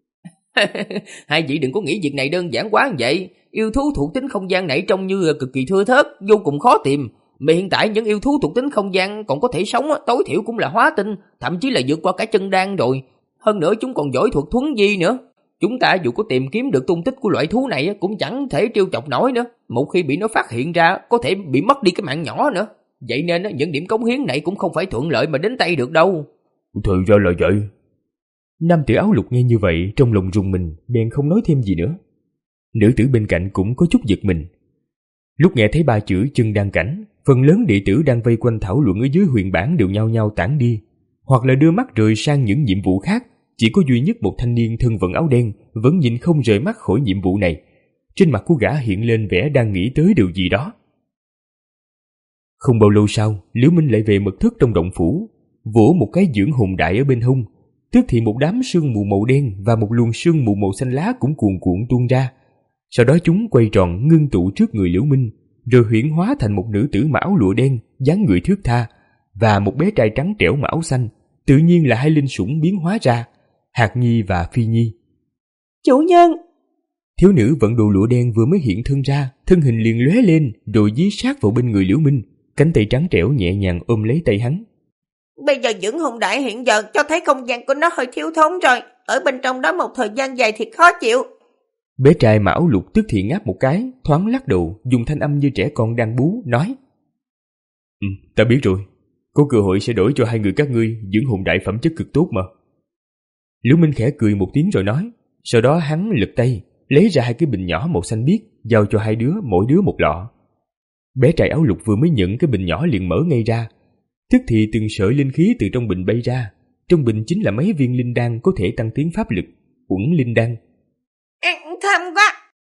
Hai vị đừng có nghĩ việc này đơn giản quá như vậy. Yêu thú thuộc tính không gian này trông như cực kỳ thưa thớt, vô cùng khó tìm. Mà hiện tại những yêu thú thuộc tính không gian còn có thể sống tối thiểu cũng là hóa tinh, thậm chí là vượt qua cả chân đan rồi. Hơn nữa chúng còn giỏi thuật thuấn di nữa. Chúng ta dù có tìm kiếm được tung tích của loại thú này cũng chẳng thể trêu chọc nổi nữa. Một khi bị nó phát hiện ra có thể bị mất đi cái mạng nhỏ nữa. Vậy nên những điểm cống hiến này cũng không phải thuận lợi mà đến tay được đâu. Thì ra là vậy. Nam tử áo lục nghe như vậy trong lòng rùng mình, bèn không nói thêm gì nữa. Nữ tử bên cạnh cũng có chút giật mình. Lúc nghe thấy ba chữ chân đan cảnh, phần lớn đệ tử đang vây quanh thảo luận ở dưới huyền bản đều nhao nhao tản đi, hoặc là đưa mắt rời sang những nhiệm vụ khác. Chỉ có duy nhất một thanh niên thân vận áo đen vẫn nhìn không rời mắt khỏi nhiệm vụ này. Trên mặt của gã hiện lên vẻ đang nghĩ tới điều gì đó. Không bao lâu sau, Liễu Minh lại về mật thất trong động phủ, vỗ một cái dưỡng hồn đại ở bên hông. Tức thì một đám sương mù màu đen và một luồng sương mù màu xanh lá cũng cuồn cuộn tuôn ra. Sau đó chúng quay tròn ngưng tụ trước người Liễu Minh, rồi huyễn hóa thành một nữ tử mặc áo lụa đen, dáng người thướt tha, và một bé trai trắng trẻo mặc áo xanh, tự nhiên là hai linh sủng biến hóa ra, Hạt Nhi và Phi Nhi. Chủ nhân! Thiếu nữ vận đồ lụa đen vừa mới hiện thân ra, thân hình liền lóe lên, rồi dí sát vào bên người Liễu Minh, cánh tay trắng trẻo nhẹ nhàng ôm lấy tay hắn. Bây giờ dưỡng hồn đại hiện giờ cho thấy không gian của nó hơi thiếu thốn rồi, ở bên trong đó một thời gian dài thì khó chịu. Bé trai mặc áo lục tức thì ngáp một cái, thoáng lắc đầu, dùng thanh âm như trẻ con đang bú, nói: Ừ, ta biết rồi, có cơ hội sẽ đổi cho hai người các ngươi dưỡng hồn đại phẩm chất cực tốt mà. Liễu Minh khẽ cười một tiếng rồi nói, sau đó hắn lật tay, lấy ra hai cái bình nhỏ màu xanh biếc, giao cho hai đứa mỗi đứa một lọ. Bé trai áo lục vừa mới nhận cái bình nhỏ liền mở ngay ra, tức thì từng sợi linh khí từ trong bình bay ra. Trong bình chính là mấy viên linh đan có thể tăng tiến pháp lực, uẩn linh đan. À, thơm quá!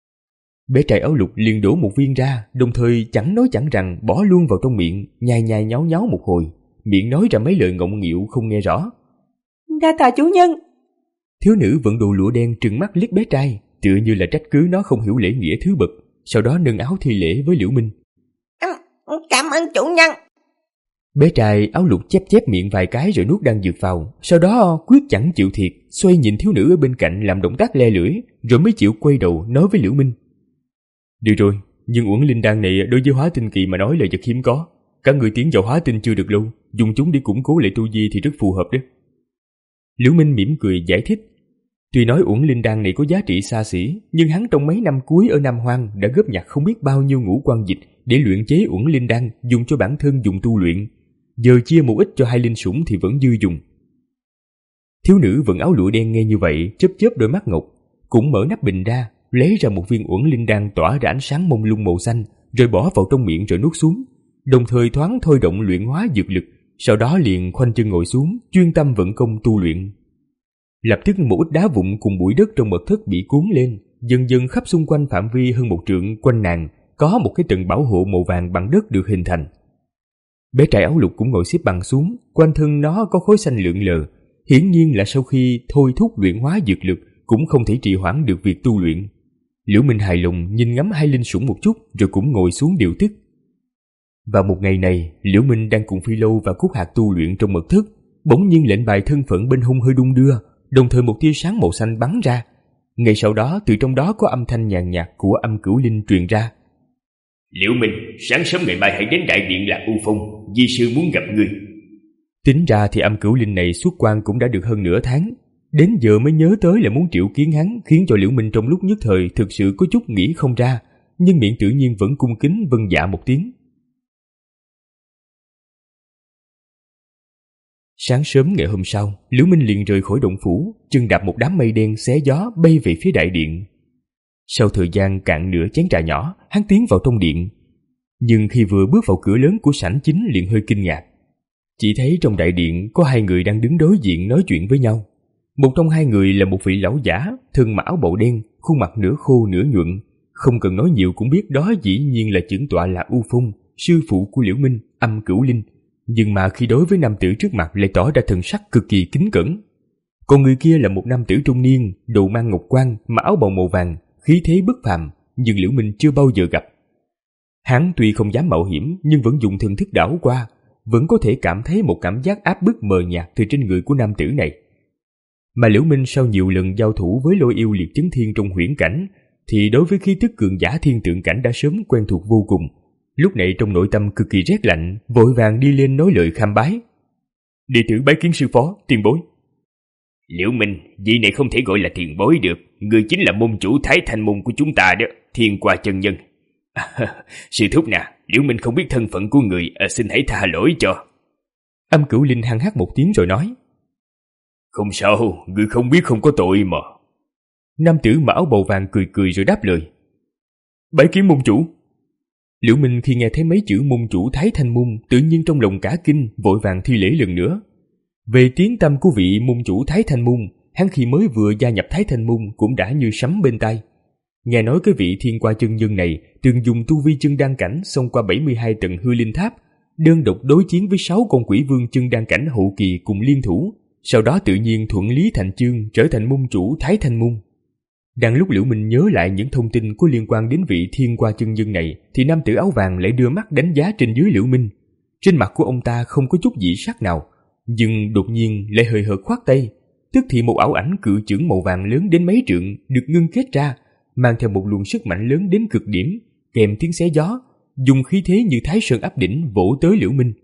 Bé trai áo lục liền đổ một viên ra, đồng thời chẳng nói chẳng rằng bỏ luôn vào trong miệng, nhai nhai nháo nháo một hồi, miệng nói ra mấy lời ngọng nghịu không nghe rõ. Đa tạ chủ nhân! Thiếu nữ vận đồ lụa đen trừng mắt liếc bé trai, tựa như là trách cứ nó không hiểu lễ nghĩa thứ bậc, sau đó nâng áo thi lễ với Liễu Minh. Cảm ơn chủ nhân! Bé trai áo lục chép chép miệng vài cái rồi nuốt đan dược vào, sau đó quyết chẳng chịu thiệt, xoay nhìn thiếu nữ ở bên cạnh làm động tác le lưỡi, rồi mới chịu quay đầu nói với Liễu Minh. Được rồi, nhưng uẩn linh đan này đối với hóa tinh kỳ mà nói là vật hiếm có. Các người tiến vào hóa tinh chưa được lâu, dùng chúng để củng cố lại tu vi thì rất phù hợp đấy. Liễu Minh mỉm cười giải thích. Tuy nói uẩn linh đan này có giá trị xa xỉ, nhưng hắn trong mấy năm cuối ở Nam Hoang đã góp nhặt không biết bao nhiêu ngũ quan dịch để luyện chế uẩn linh đan dùng cho bản thân dùng tu luyện. Giờ chia một ít cho hai linh sủng thì vẫn dư dùng. Thiếu nữ vận áo lụa đen nghe như vậy, chớp chớp đôi mắt ngọc, cũng mở nắp bình ra, lấy ra một viên uẩn linh đan tỏa ra ánh sáng mông lung màu xanh, rồi bỏ vào trong miệng rồi nuốt xuống, đồng thời thoáng thôi động luyện hóa dược lực, sau đó liền khoanh chân ngồi xuống, chuyên tâm vận công tu luyện. Lập tức một ít đá vụn cùng bụi đất trong mật thất bị cuốn lên, dần dần khắp xung quanh phạm vi hơn một trượng quanh nàng có một cái tầng bảo hộ màu vàng bằng đất được hình thành. Bé trai áo lục cũng ngồi xếp bằng xuống, quanh thân nó có khối xanh lượn lờ, hiển nhiên là sau khi thôi thúc luyện hóa dược lực cũng không thể trì hoãn được việc tu luyện. Liễu Minh hài lòng nhìn ngắm hai linh sủng một chút rồi cũng ngồi xuống điều tức. Vào một ngày này, Liễu Minh đang cùng Phi Lâu và Cúc Hạc tu luyện trong mật thất, Bỗng nhiên lệnh bài thân phận bên hông hơi đung đưa, đồng thời một tia sáng màu xanh bắn ra. Ngay sau đó, từ trong đó có âm thanh nhàn nhạt của Âm Cửu Linh truyền ra. Liễu Minh, sáng sớm ngày mai hãy đến đại điện Lạc U Phong, di sư muốn gặp ngươi. Tính ra thì Âm Cửu Linh này xuất quan cũng đã được hơn nửa tháng, đến giờ mới nhớ tới là muốn triệu kiến hắn, khiến cho Liễu Minh trong lúc nhất thời thực sự có chút nghĩ không ra, nhưng miệng tự nhiên vẫn cung kính vâng dạ một tiếng. Sáng sớm ngày hôm sau, Liễu Minh liền rời khỏi động phủ, chân đạp một đám mây đen xé gió bay về phía đại điện. Sau thời gian cạn nửa chén trà nhỏ, hắn tiến vào trong điện. Nhưng khi vừa bước vào cửa lớn của sảnh chính liền hơi kinh ngạc. Chỉ thấy trong đại điện có hai người đang đứng đối diện nói chuyện với nhau. Một trong hai người là một vị lão giả, thân mặc áo bào đen, khuôn mặt nửa khô nửa nhuận. Không cần nói nhiều cũng biết đó dĩ nhiên là chưởng tọa là U Phong, sư phụ của Liễu Minh, Âm Cửu Linh. Nhưng mà khi đối với nam tử trước mặt lại tỏ ra thần sắc cực kỳ kính cẩn. Còn người kia là một nam tử trung niên, đầu mang ngọc quan, mặc áo bào màu vàng, khí thế bất phàm, nhưng Liễu Minh chưa bao giờ gặp. Hắn tuy không dám mạo hiểm nhưng vẫn dùng thần thức đảo qua, vẫn có thể cảm thấy một cảm giác áp bức mờ nhạt từ trên người của nam tử này. Mà Liễu Minh sau nhiều lần giao thủ với Lôi Yêu Liệt Chấn Thiên trong huyễn cảnh, thì đối với khí tức cường giả thiên tượng cảnh đã sớm quen thuộc vô cùng. Lúc này trong nội tâm cực kỳ rét lạnh, vội vàng đi lên nói lời kham bái. Đệ tử bái kiến sư phó, tiền bối. Liễu Minh, vị này không thể gọi là tiền bối được, người chính là môn chủ Thái Thanh môn của chúng ta đó, Thiên Qua chân nhân. À, sư thúc nè, Liễu Minh không biết thân phận của người, à, xin hãy tha lỗi cho. Âm Cửu Linh hăng hắc một tiếng rồi nói. Không sao, người không biết không có tội mà. Nam tử mặc áo bào vàng cười cười rồi đáp lời. Bái kiến môn chủ. Liễu Minh khi nghe thấy mấy chữ môn chủ Thái Thanh môn, tự nhiên trong lòng cả kinh, vội vàng thi lễ lần nữa. Về tiếng tăm của vị môn chủ Thái Thanh môn, hắn khi mới vừa gia nhập Thái Thanh môn cũng đã như sấm bên tai. Nghe nói cái vị Thiên Qua chân nhân này từng dùng tu vi chân đan cảnh xông qua bảy mươi hai tầng hư linh tháp, đơn độc đối chiến với sáu con quỷ vương chân đan cảnh hậu kỳ cùng liên thủ, sau đó tự nhiên thuận lý thành chương trở thành môn chủ Thái Thanh môn. Đang lúc Liễu Minh nhớ lại những thông tin có liên quan đến vị Thiên Qua chân nhân này, thì nam tử áo vàng lại đưa mắt đánh giá trên dưới Liễu Minh. Trên mặt của ông ta không có chút dị sắc nào, nhưng đột nhiên lại hời hợt khoát tay, tức thì một ảo ảnh cự chưởng màu vàng lớn đến mấy trượng được ngưng kết ra, mang theo một luồng sức mạnh lớn đến cực điểm, kèm tiếng xé gió, dùng khí thế như Thái Sơn áp đỉnh vỗ tới Liễu Minh.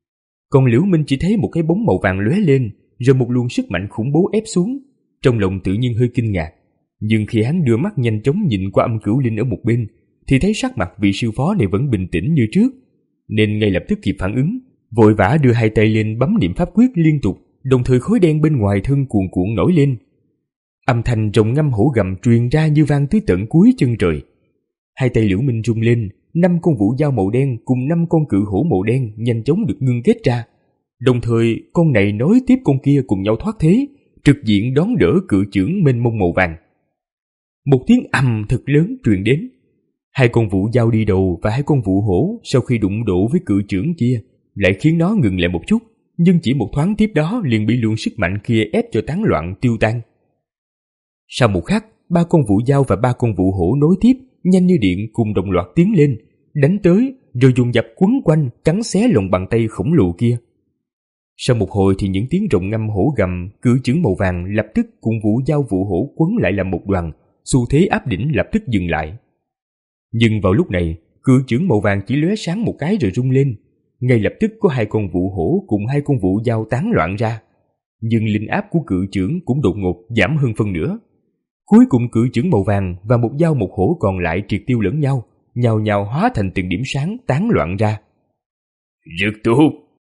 Còn Liễu Minh chỉ thấy một cái bóng màu vàng lóe lên, rồi một luồng sức mạnh khủng bố ép xuống, trong lòng tự nhiên hơi kinh ngạc. Nhưng khi hắn đưa mắt nhanh chóng nhìn qua Âm Cửu Linh ở một bên, thì thấy sắc mặt vị sư phó này vẫn bình tĩnh như trước, nên ngay lập tức kịp phản ứng, vội vã đưa hai tay lên bấm niệm pháp quyết liên tục, đồng thời khối đen bên ngoài thân cuồn cuộn nổi lên. Âm thanh rồng ngâm hổ gầm truyền ra như vang tới tận cuối chân trời. Hai tay Liễu Minh rung lên, năm con vũ dao màu đen cùng năm con cự hổ màu đen nhanh chóng được ngưng kết ra. Đồng thời con này nối tiếp con kia cùng nhau thoát thế, trực diện đón đỡ cự chưởng mênh mông màu vàng. Một tiếng ầm thật lớn truyền đến. Hai con vũ dao đi đầu và hai con vũ hổ sau khi đụng độ với cự chưởng kia lại khiến nó ngừng lại một chút, nhưng chỉ một thoáng tiếp đó liền bị luồng sức mạnh kia ép cho tán loạn tiêu tan. Sau một khắc, ba con vũ dao và ba con vũ hổ nối tiếp, nhanh như điện cùng đồng loạt tiến lên, đánh tới rồi dùng dập quấn quanh cắn xé lòng bàn tay khổng lồ kia. Sau một hồi thì những tiếng rồng ngâm hổ gầm, cự chưởng màu vàng lập tức cùng vũ dao vũ hổ quấn lại làm một đoàn, xu thế áp đỉnh lập tức dừng lại. Nhưng vào lúc này, cự chưởng màu vàng chỉ lóe sáng một cái rồi rung lên, ngay lập tức có hai con vũ hổ cùng hai con vũ dao tán loạn ra. Nhưng linh áp của cự chưởng cũng đột ngột giảm hơn phân nửa. Cuối cùng cự chưởng màu vàng và một dao một hổ còn lại triệt tiêu lẫn nhau, nhào nhào hóa thành từng điểm sáng tán loạn ra. Rất tốt.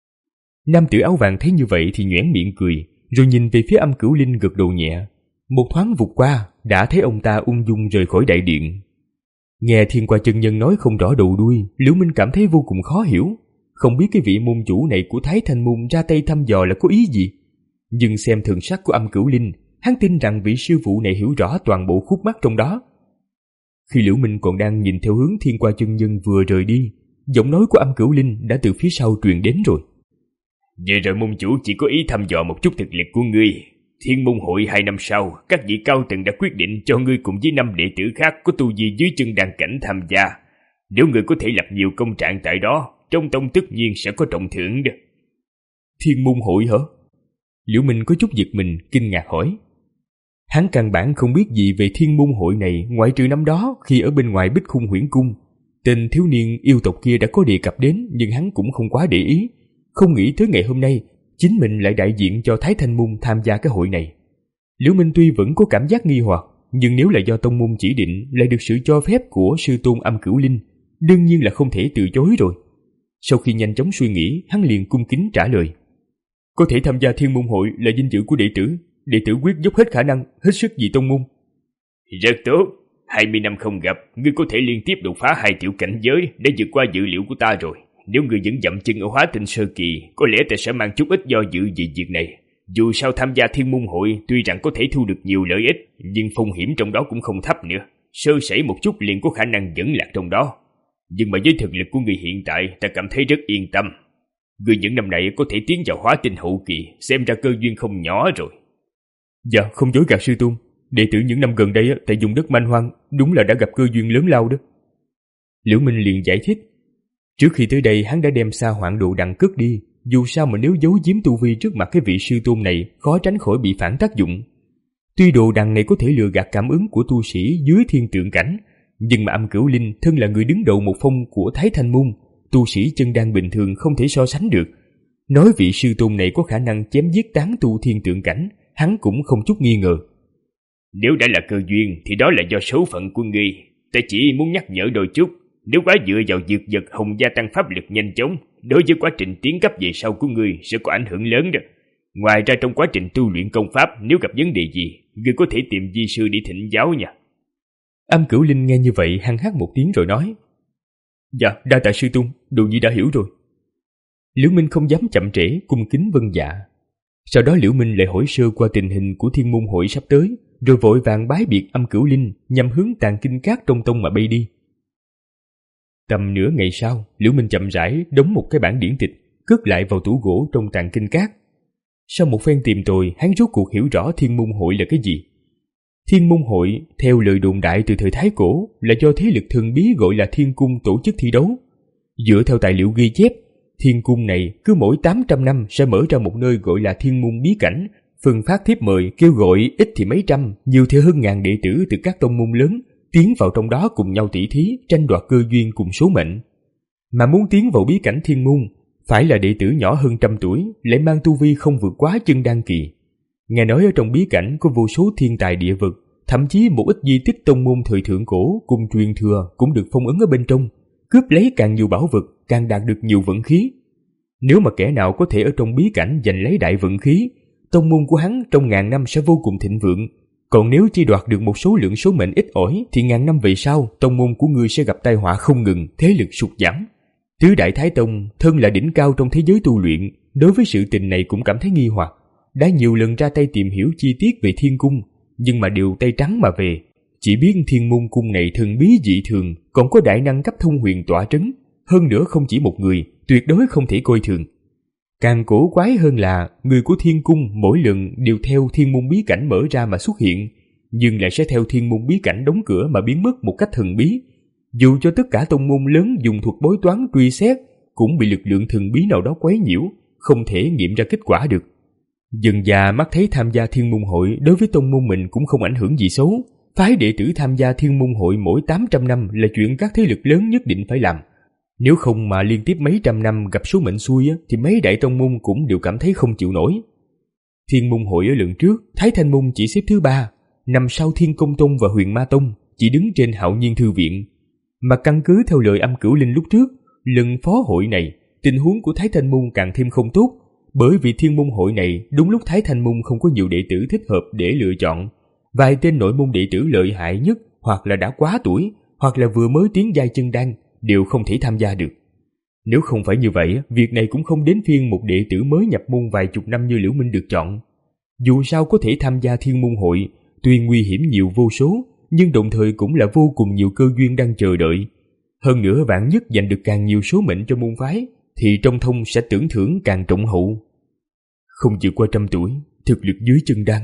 Nam tử áo vàng thấy như vậy thì nhoẻn miệng cười, rồi nhìn về phía Âm Cửu Linh gật đầu nhẹ. Một thoáng vụt qua, đã thấy ông ta ung dung rời khỏi đại điện. Nghe Thiên Qua chân nhân nói không rõ đầu đuôi, Liễu Minh cảm thấy vô cùng khó hiểu, không biết cái vị môn chủ này của Thái Thanh môn ra tay thăm dò là có ý gì. Nhưng xem thần sắc của Âm Cửu Linh, hắn tin rằng vị sư phụ này hiểu rõ toàn bộ khúc mắc trong đó. Khi Liễu Minh còn đang nhìn theo hướng Thiên Qua chân nhân vừa rời đi, giọng nói của Âm Cửu Linh đã từ phía sau truyền đến rồi. Vậy rồi môn chủ chỉ có ý thăm dò một chút thực lực của ngươi. Thiên môn hội hai năm sau, các vị cao tầng đã quyết định cho ngươi cùng với năm đệ tử khác có tu vi dưới chân đan cảnh tham gia. Nếu ngươi có thể lập nhiều công trạng tại đó, trong tông tất nhiên sẽ có trọng thưởng đó. Thiên môn hội hả? Liễu Minh có chút giật mình, kinh ngạc hỏi. Hắn căn bản không biết gì về Thiên Môn Hội này, ngoại trừ năm đó khi ở bên ngoài Bích Khung Huyễn Cung, tên thiếu niên yêu tộc kia đã có đề cập đến, nhưng hắn cũng không quá để ý. Không nghĩ tới ngày hôm nay chính mình lại đại diện cho Thái Thanh Môn tham gia cái hội này. Liễu Minh tuy vẫn có cảm giác nghi hoặc, nhưng nếu là do tông môn chỉ định, lại được sự cho phép của sư tôn Âm Cửu Linh, đương nhiên là không thể từ chối rồi. Sau khi nhanh chóng suy nghĩ, hắn liền cung kính trả lời. Có thể tham gia Thiên Môn Hội là vinh dự của đệ tử, đệ tử quyết dốc hết khả năng, hết sức vì tông môn. Rất tốt, hai mươi năm không gặp, ngươi có thể liên tiếp đột phá hai tiểu cảnh giới để vượt qua dự liệu của ta rồi. Nếu ngươi vẫn dậm chân ở Hóa Tinh sơ kỳ, có lẽ ta sẽ mang chút ít do dự về việc này. Dù sao tham gia Thiên Môn Hội tuy rằng có thể thu được nhiều lợi ích, nhưng phong hiểm trong đó cũng không thấp nữa. Sơ sẩy một chút liền có khả năng dẫn lạc trong đó. Nhưng mà với thực lực của ngươi hiện tại, ta cảm thấy rất yên tâm. Ngươi những năm này có thể tiến vào Hóa Tinh hậu kỳ, xem ra cơ duyên không nhỏ rồi. Dạ, không dối gạt sư tôn, đệ tử những năm gần đây tại vùng đất manh hoang đúng là đã gặp cơ duyên lớn lao đó. Liễu Minh liền giải thích. Trước khi tới đây hắn đã đem Sa Hoạn Đồ đằng cất đi, dù sao mà nếu giấu giếm tu vi trước mặt cái vị sư tôn này, khó tránh khỏi bị phản tác dụng. Tuy đồ đằng này có thể lừa gạt cảm ứng của tu sĩ dưới thiên tượng cảnh, nhưng mà Âm Cửu Linh thân là người đứng đầu một phong của Thái Thanh Môn, tu sĩ chân đan bình thường không thể so sánh được. Nói vị sư tôn này có khả năng chém giết tán tu thiên tượng cảnh, hắn cũng không chút nghi ngờ. Nếu đã là cơ duyên thì đó là do số phận của ngươi. Ta chỉ muốn nhắc nhở đôi chút, nếu quá dựa vào dược vật hồng gia tăng pháp lực nhanh chóng, đối với quá trình tiến cấp về sau của ngươi sẽ có ảnh hưởng lớn đó. Ngoài ra trong quá trình tu luyện công pháp, nếu gặp vấn đề gì, ngươi có thể tìm vi sư để thỉnh giáo nha. Âm Cửu Linh nghe như vậy hăng hắc một tiếng rồi nói. Dạ, đa tạ sư tôn, đồ nhi đã hiểu rồi. Liễu Minh không dám chậm trễ, cung kính vâng dạ. Sau đó Liễu Minh lại hỏi sơ qua tình hình của Thiên Môn Hội sắp tới, rồi vội vàng bái biệt Âm Cửu Linh nhằm hướng Tàng Kinh Các trong tông mà bay đi. Tầm nửa ngày sau, Liễu Minh chậm rãi đóng một cái bản điển tịch, cất lại vào tủ gỗ trong Tàng Kinh Các. Sau một phen tìm tòi, hắn rốt cuộc hiểu rõ Thiên Môn Hội là cái gì. Thiên Môn Hội, theo lời đồn đại từ thời Thái Cổ, là do thế lực thần bí gọi là Thiên Cung tổ chức thi đấu. Dựa theo tài liệu ghi chép, Thiên Cung này cứ mỗi tám trăm năm sẽ mở ra một nơi gọi là Thiên Môn Bí Cảnh, phân phát thiếp mời kêu gọi ít thì mấy trăm, nhiều thì hơn ngàn đệ tử từ các tông môn lớn tiến vào trong đó cùng nhau tỷ thí, tranh đoạt cơ duyên cùng số mệnh. Mà muốn tiến vào bí cảnh Thiên Môn, phải là đệ tử nhỏ hơn trăm tuổi, lại mang tu vi không vượt quá chân đan kỳ. Nghe nói ở trong bí cảnh có vô số thiên tài địa vực, thậm chí một ít di tích tông môn thời thượng cổ cùng truyền thừa cũng được phong ấn ở bên trong, cướp lấy càng nhiều bảo vật, càng đạt được nhiều vận khí. Nếu mà kẻ nào có thể ở trong bí cảnh giành lấy đại vận khí, tông môn của hắn trong ngàn năm sẽ vô cùng thịnh vượng. Còn nếu chỉ đoạt được một số lượng số mệnh ít ỏi, thì ngàn năm về sau, tông môn của ngươi sẽ gặp tai họa không ngừng, thế lực sụt giảm. Tứ Đại Thái Tông, thân là đỉnh cao trong thế giới tu luyện, đối với sự tình này cũng cảm thấy nghi hoặc, đã nhiều lần ra tay tìm hiểu chi tiết về Thiên Cung, nhưng mà đều tay trắng mà về. Chỉ biết Thiên Môn Cung này thần bí dị thường, còn có đại năng cấp thông huyền tọa trấn, hơn nữa không chỉ một người, tuyệt đối không thể coi thường. Càng cổ quái hơn là người của Thiên Cung mỗi lần đều theo Thiên Môn Bí Cảnh mở ra mà xuất hiện, nhưng lại sẽ theo Thiên Môn Bí Cảnh đóng cửa mà biến mất một cách thần bí. Dù cho tất cả tông môn lớn dùng thuật bói toán truy xét, cũng bị lực lượng thần bí nào đó quấy nhiễu, không thể nghiệm ra kết quả được. Dần già mắt thấy tham gia Thiên Môn Hội đối với tông môn mình cũng không ảnh hưởng gì xấu. Phái đệ tử tham gia Thiên Môn Hội mỗi tám trăm năm là chuyện các thế lực lớn nhất định phải làm. Nếu không mà liên tiếp mấy trăm năm gặp số mệnh xui thì mấy đại tông môn cũng đều cảm thấy không chịu nổi. Thiên Môn Hội ở lần trước, Thái Thanh Môn chỉ xếp thứ ba, nằm sau Thiên Công Tông và Huyền Ma Tông, chỉ đứng trên Hạo Nhiên Thư Viện. Mà căn cứ theo lời Âm Cửu Linh lúc trước, lần phó hội này, tình huống của Thái Thanh Môn càng thêm không tốt, bởi vì Thiên Môn Hội này đúng lúc Thái Thanh Môn không có nhiều đệ tử thích hợp để lựa chọn. Vài tên nội môn đệ tử lợi hại nhất hoặc là đã quá tuổi, hoặc là vừa mới tiến giai chân đan, đều không thể tham gia được. Nếu không phải như vậy, việc này cũng không đến phiên một đệ tử mới nhập môn vài chục năm như Liễu Minh được chọn. Dù sao có thể tham gia Thiên Môn Hội, tuy nguy hiểm nhiều vô số, nhưng đồng thời cũng là vô cùng nhiều cơ duyên đang chờ đợi. Hơn nữa vạn nhất giành được càng nhiều số mệnh cho môn phái, thì trong thông sẽ tưởng thưởng càng trọng hậu. Không vượt qua trăm tuổi, thực lực dưới chân đan.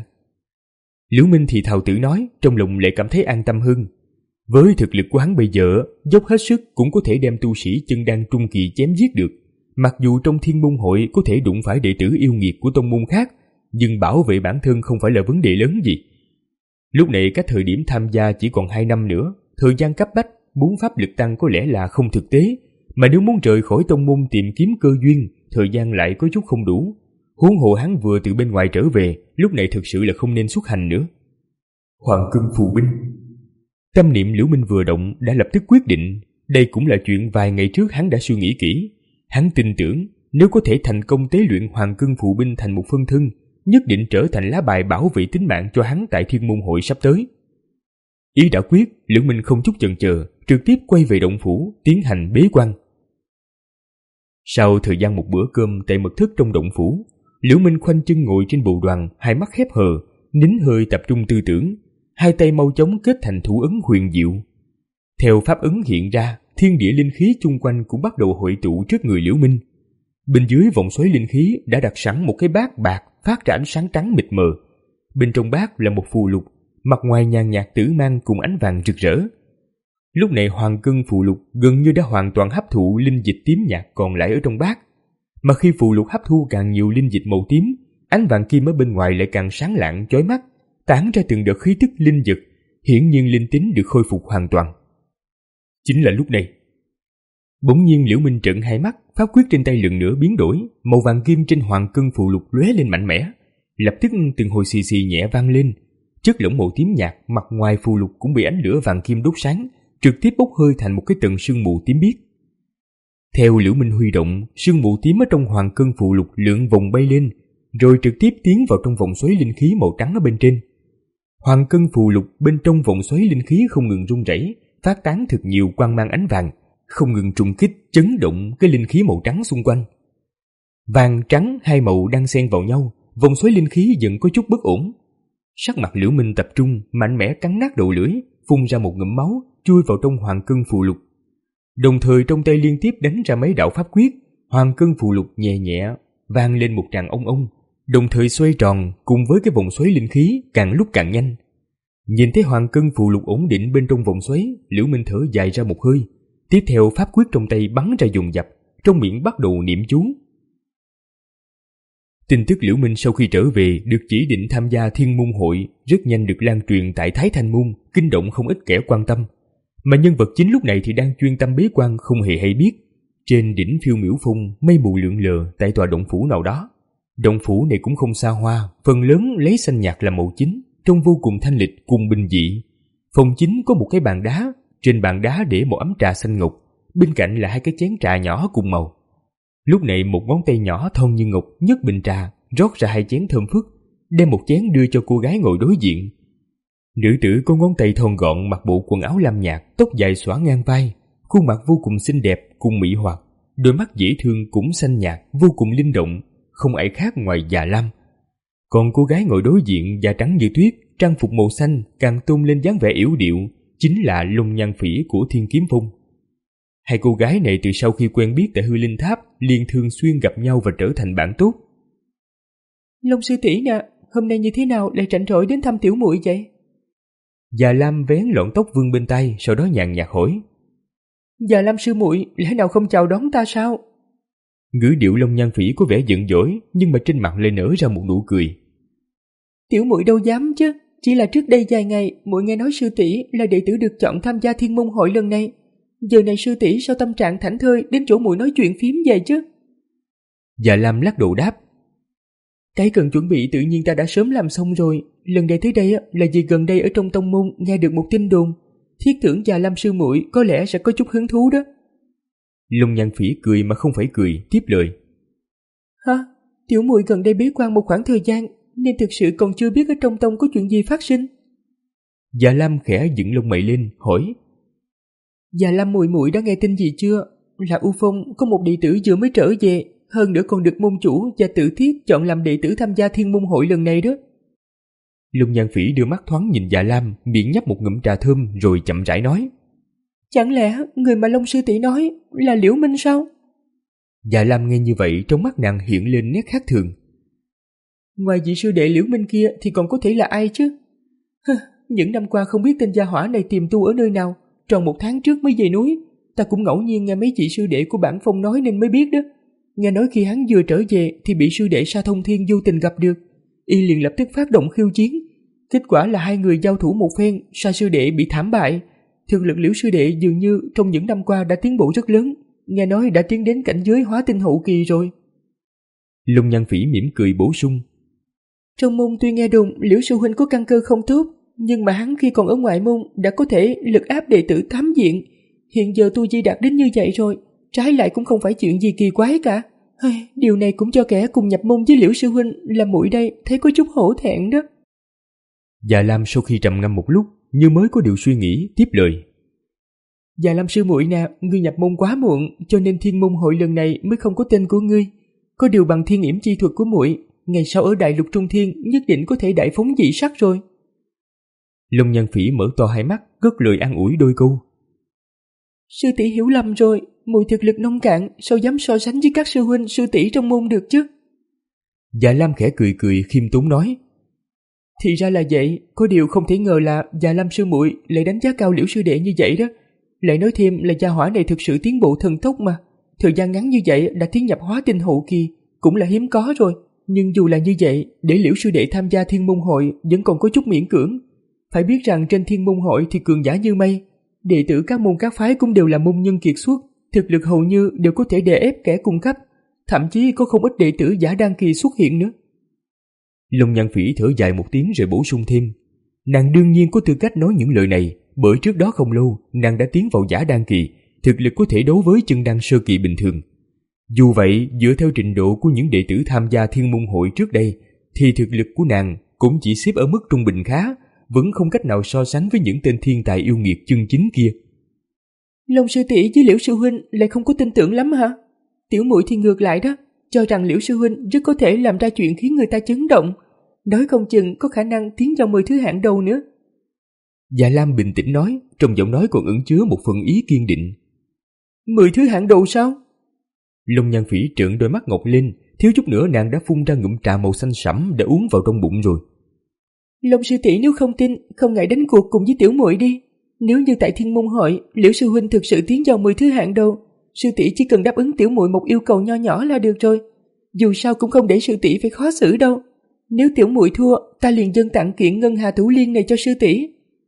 Liễu Minh thì thào tự nói, trong lòng lại cảm thấy an tâm hơn. Với thực lực của hắn bây giờ, dốc hết sức cũng có thể đem tu sĩ chân đan trung kỳ chém giết được. Mặc dù trong Thiên Môn Hội có thể đụng phải đệ tử yêu nghiệt của tông môn khác, nhưng bảo vệ bản thân không phải là vấn đề lớn gì. Lúc này cách thời điểm tham gia chỉ còn hai năm nữa, thời gian cấp bách, muốn pháp lực tăng có lẽ là không thực tế, mà nếu muốn rời khỏi tông môn tìm kiếm cơ duyên, thời gian lại có chút không đủ. Huống hồ hắn vừa từ bên ngoài trở về, lúc này thực sự là không nên xuất hành nữa. Hoàng cân phù binh. Tâm niệm Liễu Minh vừa động đã lập tức quyết định, đây cũng là chuyện vài ngày trước hắn đã suy nghĩ kỹ. Hắn tin tưởng nếu có thể thành công tế luyện Hoàng cân phù binh thành một phân thân, nhất định trở thành lá bài bảo vệ tính mạng cho hắn tại Thiên Môn Hội sắp tới. Ý đã quyết, Liễu Minh không chút chần chờ, trực tiếp quay về động phủ, tiến hành bế quan. Sau thời gian một bữa cơm tại mật thất trong động phủ, Liễu Minh khoanh chân ngồi trên bồ đoàn, hai mắt khép hờ, nín hơi tập trung tư tưởng, hai tay mau chóng kết thành thủ ấn huyền diệu. Theo pháp ấn hiện ra, thiên địa linh khí chung quanh cũng bắt đầu hội tụ trước người Liễu Minh. Bên dưới vòng xoáy linh khí đã đặt sẵn một cái bát bạc phát ra ánh sáng trắng mịt mờ. Bên trong bát là một phù lục, mặt ngoài nhàn nhạt tử mang cùng ánh vàng rực rỡ. Lúc này Hoàng cân phù lục gần như đã hoàn toàn hấp thụ linh dịch tím nhạt còn lại ở trong bát. Mà khi phù lục hấp thu càng nhiều linh dịch màu tím, ánh vàng kim ở bên ngoài lại càng sáng lạng chói mắt, tản ra từng đợt khí tức linh dực, hiển nhiên linh tính được khôi phục hoàn toàn. Chính là lúc này, bỗng nhiên Liễu Minh trợn hai mắt, pháp quyết trên tay lần nữa biến đổi, màu vàng kim trên Hoàng cân phù lục lóe lên mạnh mẽ, lập tức từng hồi xì xì nhẹ vang lên, chất lỏng màu tím nhạt mặt ngoài phù lục cũng bị ánh lửa vàng kim đốt sáng, trực tiếp bốc hơi thành một cái tầng sương mù tím biếc. Theo Liễu Minh huy động, sương mù tím ở trong Hoàng cân phù lục lượn vòng bay lên, rồi trực tiếp tiến vào trong vòng xoáy linh khí màu trắng ở bên trên. Hoàng cân phù lục bên trong vòng xoáy linh khí không ngừng rung rẩy, phát tán thực nhiều quang mang ánh vàng, không ngừng trùng kích chấn động cái linh khí màu trắng xung quanh. Vàng trắng hai màu đang xen vào nhau, vòng xoáy linh khí dần có chút bất ổn. Sắc mặt Liễu Minh tập trung, mạnh mẽ cắn nát đầu lưỡi, phun ra một ngụm máu, chui vào trong Hoàng cân phù lục. Đồng thời trong tay liên tiếp đánh ra mấy đạo pháp quyết, Hoàng cân phù lục nhẹ nhẹ vang lên một tràng ông ông, đồng thời xoay tròn cùng với cái vòng xoáy linh khí càng lúc càng nhanh. Nhìn thấy Hoàng cân phù lục ổn định bên trong vòng xoáy, Liễu Minh thở dài ra một hơi, tiếp theo pháp quyết trong tay bắn ra dồn dập, trong miệng bắt đầu niệm chú. Tin tức Liễu Minh sau khi trở về được chỉ định tham gia Thiên Môn Hội rất nhanh được lan truyền tại Thái Thanh Môn, kinh động không ít kẻ quan tâm. Mà nhân vật chính lúc này thì đang chuyên tâm bế quan không hề hay biết. Trên đỉnh Phiêu Miểu Phong, mây mù lượn lờ tại tòa động phủ nào đó. Động phủ này cũng không xa hoa, phần lớn lấy xanh nhạt làm màu chính, trông vô cùng thanh lịch cùng bình dị. Phòng chính có một cái bàn đá, trên bàn đá để một ấm trà xanh ngọc, bên cạnh là hai cái chén trà nhỏ cùng màu. Lúc này một ngón tay nhỏ thon như ngọc nhấc bình trà, rót ra hai chén thơm phức, đem một chén đưa cho cô gái ngồi đối diện. Nữ tử có ngón tay thon gọn, mặc bộ quần áo lam nhạt, tóc dài xõa ngang vai, khuôn mặt vô cùng xinh đẹp cùng mỹ hoặc, đôi mắt dễ thương cũng xanh nhạt, vô cùng linh động, không ai khác ngoài Già Lam. Còn cô gái ngồi đối diện da trắng như tuyết, trang phục màu xanh càng tôn lên dáng vẻ yếu điệu, chính là Long Nhan Phỉ của Thiên Kiếm Phong. Hai cô gái này từ sau khi quen biết tại Hư Linh Tháp liền thường xuyên gặp nhau và trở thành bạn tốt. Long sư tỷ nè, hôm nay như thế nào lại rảnh rỗi đến thăm tiểu muội vậy? Già Lam vén lọn tóc vương bên tay, sau đó nhàn nhạt hỏi. Già Lam sư muội lẽ nào không chào đón ta sao? Ngữ điệu Long Nhan Phỉ có vẻ giận dỗi, nhưng mà trên mặt lại nở ra một nụ cười. Tiểu muội đâu dám chứ, chỉ là trước đây vài ngày muội nghe nói sư tỷ là đệ tử được chọn tham gia Thiên Môn Hội lần này. Giờ này sư tỷ sao tâm trạng thảnh thơi đến chỗ muội nói chuyện phím vậy chứ? Già Lam lắc đầu đáp. Cái cần chuẩn bị tự nhiên ta đã sớm làm xong rồi. Lần này tới đây là vì gần đây ở trong tông môn nghe được một tin đồn, thiết tưởng Già Lam sư muội có lẽ sẽ có chút hứng thú đó. Long Nhan Phỉ cười mà không phải cười, tiếp lời. Hả? Tiểu muội gần đây bế quan một khoảng thời gian, nên thực sự còn chưa biết ở trong tông có chuyện gì phát sinh. Già Lam khẽ dựng lông mày lên, hỏi. Già Lam muội muội đã nghe tin gì chưa? Là U Phong có một đệ tử vừa mới trở về, hơn nữa còn được môn chủ và tự thiết chọn làm đệ tử tham gia Thiên Môn Hội lần này đó. Long Nhan Phỉ đưa mắt thoáng nhìn Già Lam, miệng nhấp một ngụm trà thơm rồi chậm rãi nói. Chẳng lẽ người mà Long sư tỷ nói là Liễu Minh sao? Già Lam nghe như vậy trong mắt nàng hiện lên nét khác thường. Ngoài vị sư đệ Liễu Minh kia thì còn có thể là ai chứ? Hừ, những năm qua không biết tên gia hỏa này tìm tu ở nơi nào, tròn một tháng trước mới về núi. Ta cũng ngẫu nhiên nghe mấy chị sư đệ của bản phong nói nên mới biết đó. Nghe nói khi hắn vừa trở về thì bị sư đệ Sa Thông Thiên vô tình gặp được. y liền lập tức phát động khiêu chiến. Kết quả là hai người giao thủ một phen, Sa sư đệ bị thảm bại. Thực lực Liễu sư đệ dường như trong những năm qua đã tiến bộ rất lớn, nghe nói đã tiến đến cảnh giới hóa tinh hậu kỳ rồi. Long Nhan Phỉ mỉm cười bổ sung. Trong môn tuy nghe đồn Liễu sư huynh có căn cơ không tốt, nhưng mà hắn khi còn ở ngoại môn đã có thể lực áp đệ tử tám diện. Hiện giờ tu vi đạt đến như vậy rồi, trái lại cũng không phải chuyện gì kỳ quái cả. Điều này cũng cho kẻ cùng nhập môn với Liễu sư huynh là muội đây thấy có chút hổ thẹn đó. Dạ Lam sau khi trầm ngâm một lúc, như mới có điều suy nghĩ, tiếp lời. Dạ Lam sư muội nè, ngươi nhập môn quá muộn, cho nên thiên môn hội lần này mới không có tên của ngươi. Có điều bằng thiên yểm chi thuật của muội, ngày sau ở đại lục trung thiên nhất định có thể đại phóng dị sắc rồi. Long Nhan Phỉ mở to hai mắt, cất lời an ủi đôi câu. Sư tỷ hiểu lầm rồi, muội thực lực nông cạn, sao dám so sánh với các sư huynh sư tỷ trong môn được chứ? Dạ Lam khẽ cười cười khiêm tốn nói. Thì ra là vậy, có điều không thể ngờ là Dạ Lam sư muội lại đánh giá cao Liễu sư đệ như vậy đó. Lại nói thêm là gia hỏa này thực sự tiến bộ thần tốc mà, thời gian ngắn như vậy đã tiến nhập hóa tinh hậu kỳ, cũng là hiếm có rồi. Nhưng dù là như vậy, để Liễu sư đệ tham gia thiên môn hội vẫn còn có chút miễn cưỡng. Phải biết rằng trên thiên môn hội thì cường giả như mây, đệ tử các môn các phái cũng đều là môn nhân kiệt xuất, thực lực hầu như đều có thể đè ép kẻ cung cấp, thậm chí có không ít đệ tử giả đan kỳ xuất hiện nữa. Long Nhan Phỉ thở dài một tiếng rồi bổ sung thêm. Nàng đương nhiên có tư cách nói những lời này, bởi trước đó không lâu nàng đã tiến vào giả đan kỳ, thực lực có thể đấu với chân đan sơ kỳ bình thường. Dù vậy, dựa theo trình độ của những đệ tử tham gia thiên môn hội trước đây, thì thực lực của nàng cũng chỉ xếp ở mức trung bình khá, vẫn không cách nào so sánh với những tên thiên tài yêu nghiệt chân chính kia. Long sư tỷ với Liễu sư huynh lại không có tin tưởng lắm hả? Tiểu muội thì ngược lại đó, cho rằng Liễu sư huynh rất có thể làm ra chuyện khiến người ta chấn động, nói không chừng có khả năng tiến vào mười thứ hạng đầu nữa. Dạ Lam bình tĩnh nói, trong giọng nói còn ẩn chứa một phần ý kiên định. Mười thứ hạng đầu sao? Long Nhan Phỉ trợn đôi mắt ngọc lên, thiếu chút nữa nàng đã phun ra ngụm trà màu xanh sẫm đã uống vào trong bụng rồi. Long sư tỷ nếu không tin, không ngại đánh cuộc cùng với tiểu muội đi. Nếu như tại thiên môn hội, Liễu sư huynh thực sự tiến vào mười thứ hạng đầu, sư tỷ chỉ cần đáp ứng tiểu muội một yêu cầu nho nhỏ là được rồi. Dù sao cũng không để sư tỷ phải khó xử đâu. Nếu tiểu muội thua, ta liền dâng tặng kiện ngân hà thủ liên này cho sư tỷ.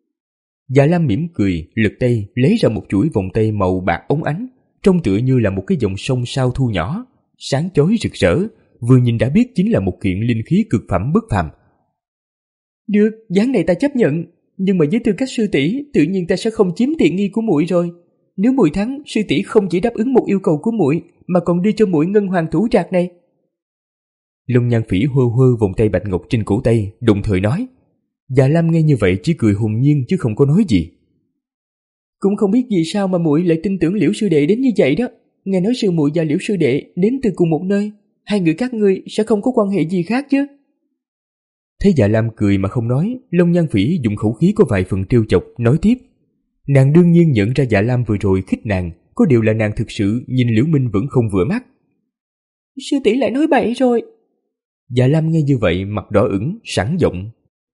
Dạ Lam mỉm cười, lật tay lấy ra một chuỗi vòng tay màu bạc óng ánh, trông tựa như là một cái dòng sông sao thu nhỏ, sáng chói rực rỡ, vừa nhìn đã biết chính là một kiện linh khí cực phẩm bất phàm. Được, giá này ta chấp nhận, nhưng mà với tư cách sư tỷ, tự nhiên ta sẽ không chiếm tiện nghi của muội rồi. Nếu muội thắng, sư tỷ không chỉ đáp ứng một yêu cầu của muội, mà còn đưa cho muội ngân hoàng thủ trạc này. Long Nhan Phỉ hơ hơ vòng tay bạch ngọc trên cổ tay, đồng thời nói. Dạ Lam nghe như vậy chỉ cười hồn nhiên chứ không có nói gì. Cũng không biết vì sao mà muội lại tin tưởng Liễu sư đệ đến như vậy đó. Nghe nói sư muội và Liễu sư đệ đến từ cùng một nơi, hai người các ngươi sẽ không có quan hệ gì khác chứ? Thấy Dạ Lam cười mà không nói, Long Nhan Phỉ dùng khẩu khí có vài phần trêu chọc nói tiếp. Nàng đương nhiên nhận ra Dạ Lam vừa rồi khích nàng, có điều là nàng thực sự nhìn Liễu Minh vẫn không vừa mắt. Sư tỷ lại nói bậy rồi. Dạ Lam nghe như vậy mặt đỏ ửng, sẵn giọng.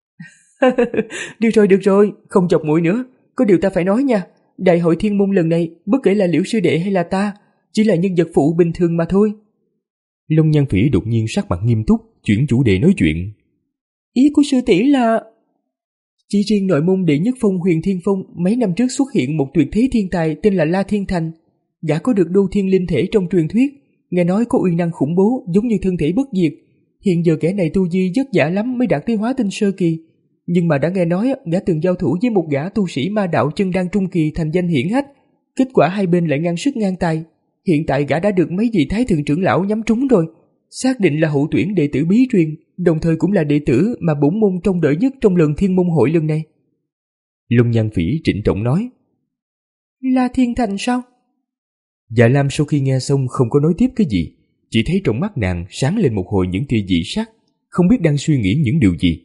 Được rồi, được rồi, không chọc muội nữa. Có điều ta phải nói nha, đại hội thiên môn lần này, bất kể là Liễu sư đệ hay là ta, chỉ là nhân vật phụ bình thường mà thôi. Long Nhan Phỉ đột nhiên sắc mặt nghiêm túc, chuyển chủ đề nói chuyện. Ý của sư tỷ là... Chỉ riêng nội môn đệ nhất phong Huyền Thiên Phong mấy năm trước xuất hiện một tuyệt thế thiên tài tên là La Thiên Thành. Gã có được đô thiên linh thể trong truyền thuyết, nghe nói có uy năng khủng bố giống như thân thể bất diệt. Hiện giờ kẻ này tu vi vất vả lắm mới đạt tới hóa tinh sơ kỳ, nhưng mà đã nghe nói gã từng giao thủ với một gã tu sĩ ma đạo chân đan trung kỳ thành danh hiển hách. Kết quả hai bên lại ngang sức ngang tài. Hiện tại gã đã được mấy vị thái thượng trưởng lão nhắm trúng rồi, xác định là hậu tuyển đệ tử bí truyền, đồng thời cũng là đệ tử mà bổn môn trông đợi nhất trong lần thiên môn hội lần này. Long Nhan Phỉ trịnh trọng nói. La Thiên Thành sao? Dạ Lam sau khi nghe xong không có nói tiếp cái gì, chỉ thấy trong mắt nàng sáng lên một hồi những tia dị sắc, không biết đang suy nghĩ những điều gì.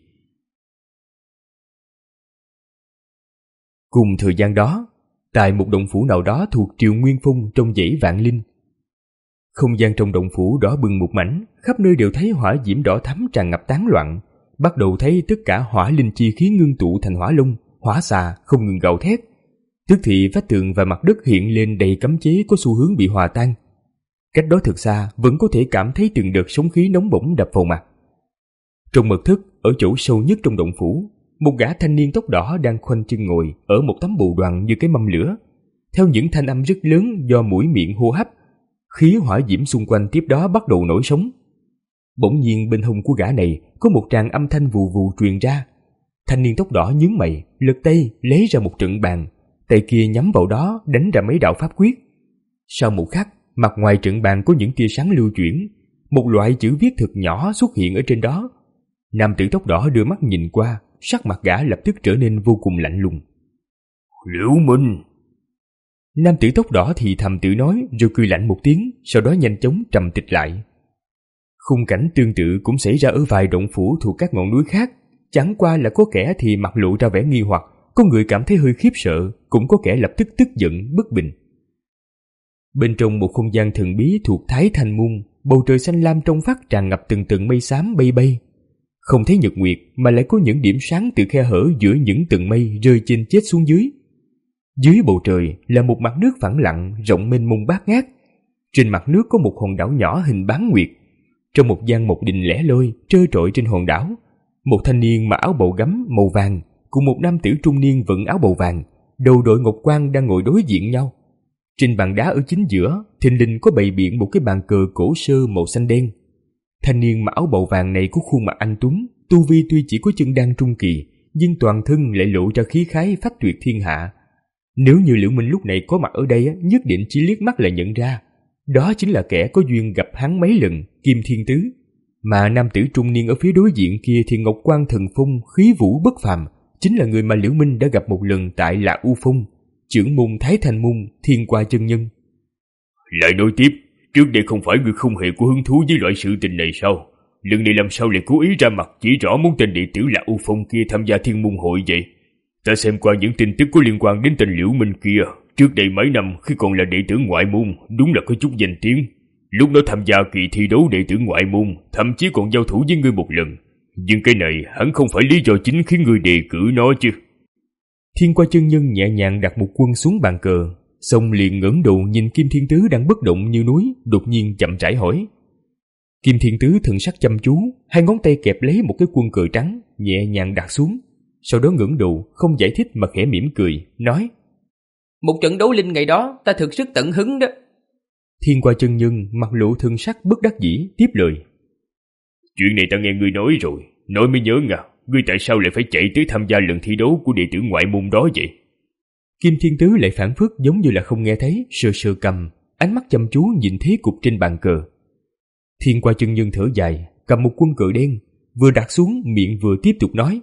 Cùng thời gian đó, tại một động phủ nào đó thuộc Triều Nguyên Phong trong dãy Vạn Linh, không gian trong động phủ đỏ bừng một mảnh, khắp nơi đều thấy hỏa diễm đỏ thắm tràn ngập tán loạn, bắt đầu thấy tất cả hỏa linh chi khí ngưng tụ thành hỏa long, hỏa xà không ngừng gào thét. Tức thì vách tường và mặt đất hiện lên đầy cấm chế có xu hướng bị hòa tan. Cách đó thật xa vẫn có thể cảm thấy từng đợt sóng khí nóng bỏng đập vào mặt. Trong mật thất, ở chỗ sâu nhất trong động phủ, một gã thanh niên tóc đỏ đang khoanh chân ngồi ở một tấm bồ đoàn như cái mâm lửa. Theo những thanh âm rất lớn do mũi miệng hô hấp, khí hỏa diễm xung quanh tiếp đó bắt đầu nổi sóng. Bỗng nhiên bên hông của gã này có một tràng âm thanh vù vù truyền ra. Thanh niên tóc đỏ nhướng mày, lật tay lấy ra một trận bàn, tay kia nhắm vào đó đánh ra mấy đạo pháp quyết. Sau một khắc, mặt ngoài trận bàn có những tia sáng lưu chuyển, một loại chữ viết thật nhỏ xuất hiện ở trên đó. Nam tử tóc đỏ đưa mắt nhìn qua, sắc mặt gã lập tức trở nên vô cùng lạnh lùng. Liễu Minh. Nam tử tóc đỏ thì thầm tự nói rồi cười lạnh một tiếng, sau đó nhanh chóng trầm tịch lại. Khung cảnh tương tự cũng xảy ra ở vài động phủ thuộc các ngọn núi khác, chẳng qua là có kẻ thì mặt lộ ra vẻ nghi hoặc, có người cảm thấy hơi khiếp sợ, cũng có kẻ lập tức tức giận bất bình. Bên trong một không gian thần bí thuộc Thái Thanh Môn, bầu trời xanh lam trong vắt tràn ngập từng tầng mây xám bay bay. Không thấy nhật nguyệt mà lại có những điểm sáng từ khe hở giữa những tầng mây rơi trên chết xuống dưới. Dưới bầu trời là một mặt nước phẳng lặng rộng mênh mông bát ngát. Trên mặt nước có một hòn đảo nhỏ hình bán nguyệt. Trong một gian mộc đình lẻ loi trơ trọi trên hòn đảo, một thanh niên mặc áo bầu gấm màu vàng cùng một nam tử trung niên vận áo bầu vàng, đầu đội ngọc quan đang ngồi đối diện nhau. Trên bàn đá ở chính giữa, thình lình có bày biện một cái bàn cờ cổ sơ màu xanh đen. Thanh niên mặc áo bầu vàng này có khuôn mặt anh tuấn, tu vi tuy chỉ có chân đan trung kỳ, nhưng toàn thân lại lộ ra khí khái phách tuyệt thiên hạ. Nếu như Liễu Minh lúc này có mặt ở đây, nhất định chỉ liếc mắt là nhận ra, đó chính là kẻ có duyên gặp hắn mấy lần, Kim Thiên Tứ. Mà nam tử trung niên ở phía đối diện kia thì ngọc quan thần phong, khí vũ bất phàm, chính là người mà Liễu Minh đã gặp một lần tại Lạ U Phong, trưởng môn Thái Thanh Môn, Thiên Qua chân nhân. Lại nói tiếp, trước đây không phải ngươi không hề có hứng thú với loại sự tình này sao? Lần này làm sao lại cố ý ra mặt chỉ rõ muốn tên đệ tử Lạ U Phong kia tham gia Thiên Môn hội vậy? Ta xem qua những tin tức có liên quan đến tên Liễu Minh kia, trước đây mấy năm khi còn là đệ tử ngoại môn, đúng là có chút danh tiếng. Lúc nó tham gia kỳ thi đấu đệ tử ngoại môn, thậm chí còn giao thủ với ngươi một lần. Nhưng cái này hẳn không phải lý do chính khiến ngươi đề cử nó chứ. Thiên Qua chân nhân nhẹ nhàng đặt một quân xuống bàn cờ, xong liền ngẩng đầu nhìn Kim Thiên Tứ đang bất động như núi, đột nhiên chậm rãi hỏi. Kim Thiên Tứ thần sắc chăm chú, hai ngón tay kẹp lấy một cái quân cờ trắng, nhẹ nhàng đặt xuống, sau đó ngẩng đầu không giải thích mà khẽ mỉm cười, nói: Một trận đấu linh ngày đó ta thực sức tận hứng đó. Thiên Qua chân nhân mặt lộ thần sắc bất đắc dĩ tiếp lời: Chuyện này ta nghe ngươi nói rồi, nói mới nhớ ngà, ngươi tại sao lại phải chạy tới tham gia lần thi đấu của đệ tử ngoại môn đó vậy? Kim Thiên Tứ lại phản phất giống như là không nghe thấy, sờ sờ cầm, ánh mắt chăm chú nhìn thế cục trên bàn cờ. Thiên Qua chân nhân thở dài, cầm một quân cờ đen, vừa đặt xuống miệng vừa tiếp tục nói: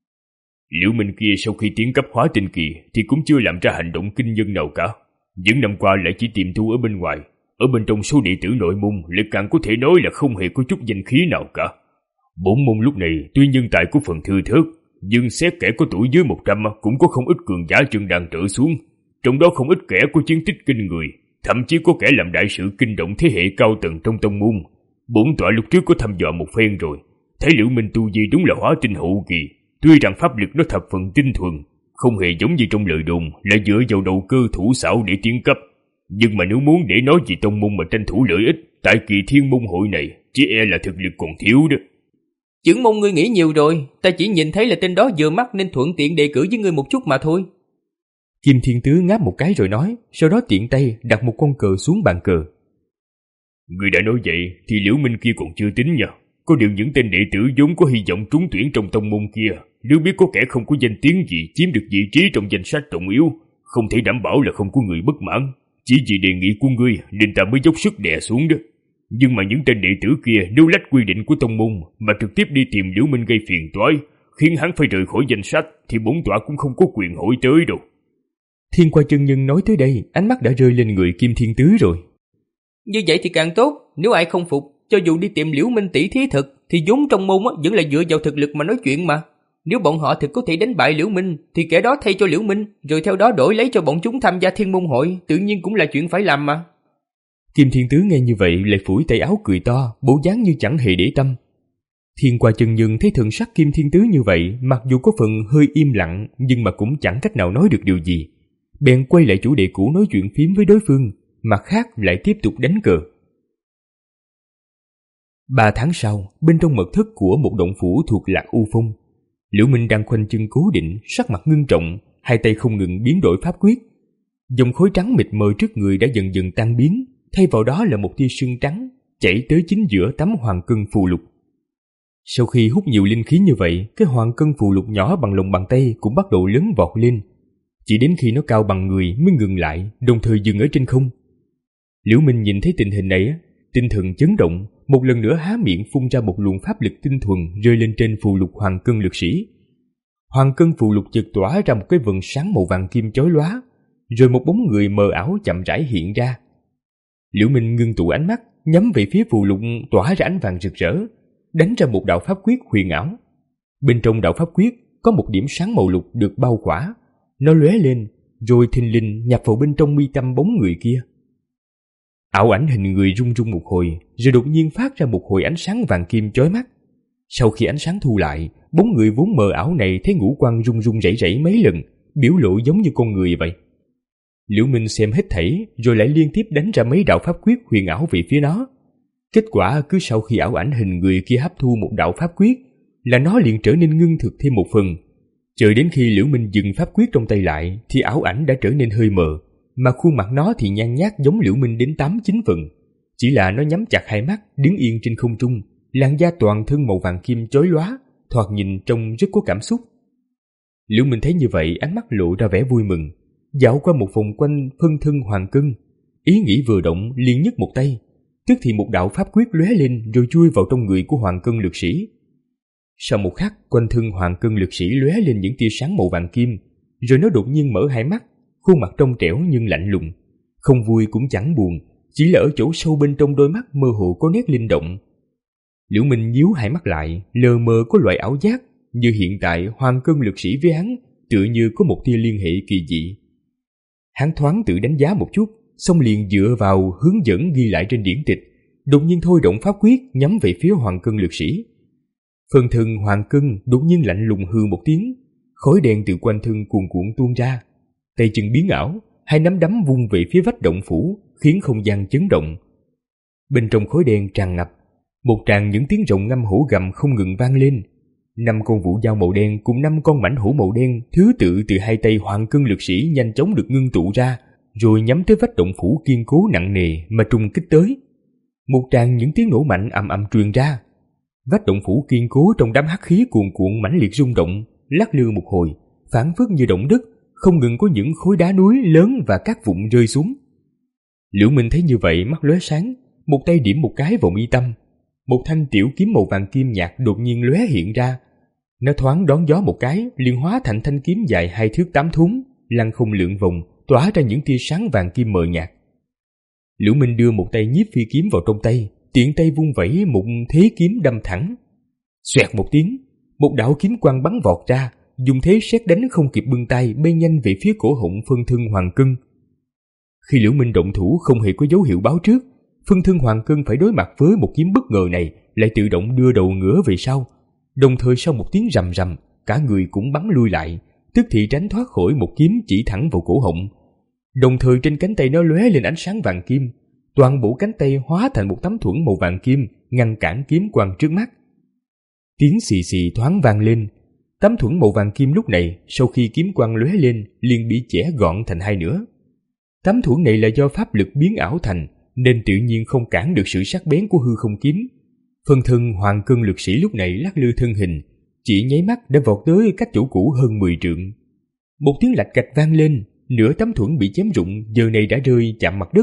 Liễu Minh kia sau khi tiến cấp hóa tinh kỳ thì cũng chưa làm ra hành động kinh nhân nào cả. Những năm qua lại chỉ tìm thu ở bên ngoài, ở bên trong số đệ tử nội môn lại càng có thể nói là không hề có chút danh khí nào cả. Bổn môn lúc này tuy nhân tài của phần thưa thớt, nhưng xét kẻ có tuổi dưới một trăm cũng có không ít cường giả chân đan trở xuống, trong đó không ít kẻ có chiến tích kinh người, thậm chí có kẻ làm đại sự kinh động thế hệ cao tầng trong tông môn. Bổn tọa lúc trước có thăm dò một phen rồi, thấy Liễu Minh tu vi đúng là hóa tinh hậu kỳ, tuy rằng pháp lực nó thập phần tinh thuần, không hề giống như trong lời đồn là dựa vào đầu cơ thủ xảo để tiến cấp. Nhưng mà nếu muốn để nói về tông môn mà tranh thủ lợi ích tại kỳ Thiên Môn hội này, chỉ e là thực lực còn thiếu đó. Trưởng môn ngươi nghĩ nhiều rồi, ta chỉ nhìn thấy là tên đó vừa mắt nên thuận tiện đề cử với ngươi một chút mà thôi. Kim Thiên Tứ ngáp một cái rồi nói, sau đó tiện tay đặt một con cờ xuống bàn cờ. Ngươi đã nói vậy thì Liễu Minh kia còn chưa tính nha. Có điều những tên đệ tử vốn có hy vọng trúng tuyển trong tông môn kia, nếu biết có kẻ không có danh tiếng gì chiếm được vị trí trong danh sách trọng yếu, không thể đảm bảo là không có người bất mãn. Chỉ vì đề nghị của ngươi nên ta mới dốc sức đè xuống đó. Nhưng mà những tên đệ tử kia nếu lách quy định của tông môn mà trực tiếp đi tìm Liễu Minh gây phiền toái, khiến hắn phải rời khỏi danh sách, thì bổn tọa cũng không có quyền hỏi tới đâu. Thiên Qua chân nhân nói tới đây, ánh mắt đã rơi lên người Kim Thiên Tứ rồi. Như vậy thì càng tốt, nếu ai không phục, cho dù đi tìm Liễu Minh tỷ thí thực, thì vốn trong môn vẫn là dựa vào thực lực mà nói chuyện mà. Nếu bọn họ thực có thể đánh bại Liễu Minh, thì kẻ đó thay cho Liễu Minh, rồi theo đó đổi lấy cho bọn chúng tham gia Thiên Môn hội, tự nhiên cũng là chuyện phải làm mà. Kim Thiên Tứ nghe như vậy lại phủi tay áo cười to, bộ dáng như chẳng hề để tâm. Thiên Qua chân nhân thấy thần sắc Kim Thiên Tứ như vậy, mặc dù có phần hơi im lặng, nhưng mà cũng chẳng cách nào nói được điều gì. Bèn quay lại chủ đề cũ nói chuyện phím với đối phương, mặt khác lại tiếp tục đánh cờ. Ba tháng sau, bên trong mật thất của một động phủ thuộc Lạc U Phong, Liễu Minh đang khoanh chân cố định, sắc mặt ngưng trọng, hai tay không ngừng biến đổi pháp quyết. Dòng khối trắng mịt mờ trước người đã dần dần tan biến, thay vào đó là một tia sương trắng chảy tới chính giữa tấm hoàng cân phù lục. Sau khi hút nhiều linh khí như vậy, cái hoàng cân phù lục nhỏ bằng lòng bàn tay cũng bắt đầu lớn vọt lên. Chỉ đến khi nó cao bằng người mới ngừng lại, đồng thời dừng ở trên không. Liễu Minh nhìn thấy tình hình này, tinh thần chấn động, một lần nữa há miệng phun ra một luồng pháp lực tinh thuần rơi lên trên phù lục hoàng cân lực sĩ. Hoàng cân phù lục chợt tỏa ra một cái vầng sáng màu vàng kim chói lóa, rồi một bóng người mờ ảo chậm rãi hiện ra. Liễu Minh ngưng tụ ánh mắt, nhắm về phía phù lục tỏa ra ánh vàng rực rỡ, đánh ra một đạo pháp quyết huyền ảo. Bên trong đạo pháp quyết có một điểm sáng màu lục được bao khỏa, nó lóe lên, rồi thình lình nhập vào bên trong mi tâm bóng người kia. Ảo ảnh hình người rung rung một hồi, rồi đột nhiên phát ra một hồi ánh sáng vàng kim chói mắt. Sau khi ánh sáng thu lại, bóng người vốn mờ ảo này thấy ngũ quan rung rung rẩy rẩy mấy lần, biểu lộ giống như con người vậy. Liễu Minh xem hết thảy, rồi lại liên tiếp đánh ra mấy đạo pháp quyết huyền ảo về phía nó. Kết quả cứ sau khi ảo ảnh hình người kia hấp thu một đạo pháp quyết, là nó liền trở nên ngưng thực thêm một phần. Chờ đến khi Liễu Minh dừng pháp quyết trong tay lại, thì ảo ảnh đã trở nên hơi mờ, mà khuôn mặt nó thì nhan nhác giống Liễu Minh đến tám chín phần. Chỉ là nó nhắm chặt hai mắt, đứng yên trên không trung, làn da toàn thân màu vàng kim chói lóa, thoạt nhìn trông rất có cảm xúc. Liễu Minh thấy như vậy, ánh mắt lộ ra vẻ vui mừng, dạo qua một vòng quanh phân thân hoàng cân, ý nghĩ vừa động liền nhấc một tay, tức thì một đạo pháp quyết lóe lên rồi chui vào trong người của hoàng cân lực sĩ. Sau một khắc, quanh thân hoàng cân lực sĩ lóe lên những tia sáng màu vàng kim, rồi nó đột nhiên mở hai mắt, khuôn mặt trong trẻo nhưng lạnh lùng, không vui cũng chẳng buồn, chỉ là ở chỗ sâu bên trong đôi mắt mơ hồ có nét linh động. Liễu Minh nhíu hai mắt lại, lờ mờ có loại ảo giác, như hiện tại hoàng cân lực sĩ với hắn tựa như có một tia liên hệ kỳ dị. Hắn thoáng tự đánh giá một chút, xong liền dựa vào hướng dẫn ghi lại trên điển tịch, đột nhiên thôi động pháp quyết nhắm về phía hoàng cân lực sĩ. Phần thân hoàng cân đột nhiên lạnh lùng hừ một tiếng, khói đen từ quanh thân cuồn cuộn tuôn ra, tay chân biến ảo, hai nắm đấm vung về phía vách động phủ, khiến không gian chấn động. Bên trong khói đen tràn ngập, một tràng những tiếng rồng ngâm hổ gầm không ngừng vang lên. Năm con vũ dao màu đen cùng năm con mãnh hổ màu đen thứ tự từ hai tay hoàng cân lực sĩ nhanh chóng được ngưng tụ ra, rồi nhắm tới vách động phủ kiên cố nặng nề mà trùng kích tới. Một tràng những tiếng nổ mạnh ầm ầm truyền ra. Vách động phủ kiên cố trong đám hắc khí cuồn cuộn mãnh liệt rung động, lắc lư một hồi, phảng phất như động đất, không ngừng có những khối đá núi lớn và các vụn rơi xuống. Liễu Minh thấy như vậy mắt lóe sáng, một tay điểm một cái vào mi tâm. Một thanh tiểu kiếm màu vàng kim nhạt đột nhiên lóe hiện ra. Nó thoáng đón gió một cái, liền hóa thành thanh kiếm dài hai thước tám thúng, lăn không lượn vòng, tỏa ra những tia sáng vàng kim mờ nhạt. Liễu Minh đưa một tay nhiếp phi kiếm vào trong tay, tiện tay vung vẩy một thế kiếm đâm thẳng. Xoẹt một tiếng, một đạo kiếm quang bắn vọt ra, dùng thế sét đánh không kịp bưng tay bay nhanh về phía cổ họng phân thân hoàng cân. Khi Liễu Minh động thủ không hề có dấu hiệu báo trước, phân thân hoàng cân phải đối mặt với một kiếm bất ngờ này lại tự động đưa đầu ngửa về sau, đồng thời sau một tiếng rầm rầm, cả người cũng bắn lui lại, tức thì tránh thoát khỏi một kiếm chỉ thẳng vào cổ họng. Đồng thời trên cánh tay nó lóe lên ánh sáng vàng kim, toàn bộ cánh tay hóa thành một tấm thuẫn màu vàng kim ngăn cản kiếm quang trước mắt. Tiếng xì xì thoáng vang lên, tấm thuẫn màu vàng kim lúc này sau khi kiếm quang lóe lên liền bị chẻ gọn thành hai nửa. Tấm thuẫn này là do pháp lực biến ảo thành, nên tự nhiên không cản được sự sắc bén của hư không kiếm. Phân thân hoàng cân lực sĩ lúc này lắc lư thân hình, chỉ nháy mắt đã vọt tới cách chỗ cũ hơn mười trượng. Một tiếng lạch cạch vang lên, nửa tấm thuẫn bị chém rụng giờ này đã rơi chạm mặt đất.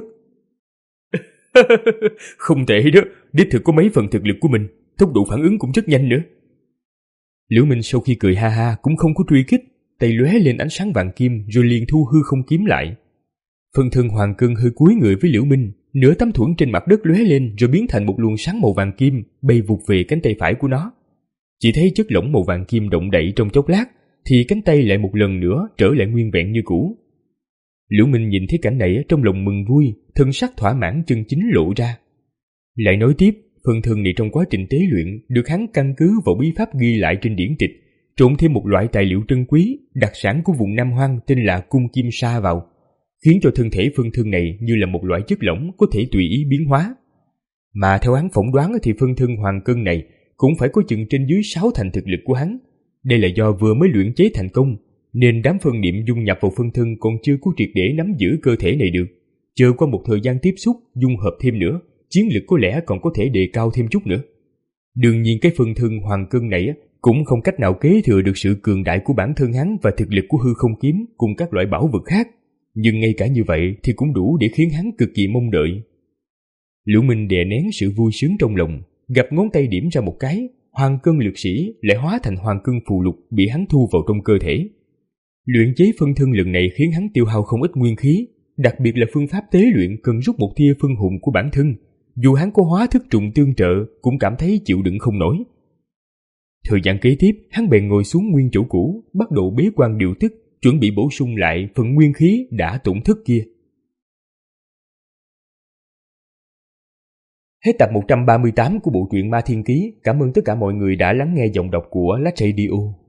Không tệ đó, đích thực có mấy phần thực lực của mình, tốc độ phản ứng cũng rất nhanh nữa. Liễu Minh sau khi cười ha ha cũng không có truy kích, tay lóe lên ánh sáng vàng kim rồi liền thu hư không kiếm lại. Phân thân hoàng cân hơi cúi người với Liễu Minh, nửa tấm thuẫn trên mặt đất lóe lên rồi biến thành một luồng sáng màu vàng kim bay vụt về cánh tay phải của nó. Chỉ thấy chất lỏng màu vàng kim động đậy trong chốc lát, thì cánh tay lại một lần nữa trở lại nguyên vẹn như cũ. Liễu Minh nhìn thấy cảnh này trong lòng mừng vui, thân sắc thỏa mãn chân chính lộ ra. Lại nói tiếp, phân thân này trong quá trình tế luyện được hắn căn cứ vào bí pháp ghi lại trên điển tịch, trộn thêm một loại tài liệu trân quý, đặc sản của vùng Nam Hoang tên là cung kim sa vào, khiến cho thân thể phân thân này như là một loại chất lỏng có thể tùy ý biến hóa. Mà theo hắn phỏng đoán thì phân thân hoàng cân này cũng phải có chừng trên dưới sáu thành thực lực của hắn. Đây là do vừa mới luyện chế thành công, nên đám phân niệm dung nhập vào phân thân còn chưa có triệt để nắm giữ cơ thể này được. Chờ qua một thời gian tiếp xúc, dung hợp thêm nữa, chiến lực có lẽ còn có thể đề cao thêm chút nữa. Đương nhiên cái phân thân hoàng cân này cũng không cách nào kế thừa được sự cường đại của bản thân hắn và thực lực của hư không kiếm cùng các loại bảo vật khác. Nhưng ngay cả như vậy thì cũng đủ để khiến hắn cực kỳ mong đợi. Liễu Minh đè nén sự vui sướng trong lòng, gặp ngón tay điểm ra một cái, hoàng cân lực sĩ lại hóa thành hoàng cân phù lục bị hắn thu vào trong cơ thể. Luyện chế phân thân lần này khiến hắn tiêu hao không ít nguyên khí, đặc biệt là phương pháp tế luyện cần rút một tia phân hồn của bản thân. Dù hắn có hóa thức trùng tương trợ cũng cảm thấy chịu đựng không nổi. Thời gian kế tiếp, hắn bèn ngồi xuống nguyên chỗ cũ, bắt đầu bế quan điều tức, chuẩn bị bổ sung lại phần nguyên khí đã tổn thất kia. Hết tập một trăm ba mươi tám của bộ truyện Ma Thiên Ký. Cảm ơn tất cả mọi người đã lắng nghe giọng đọc của Lách Radio.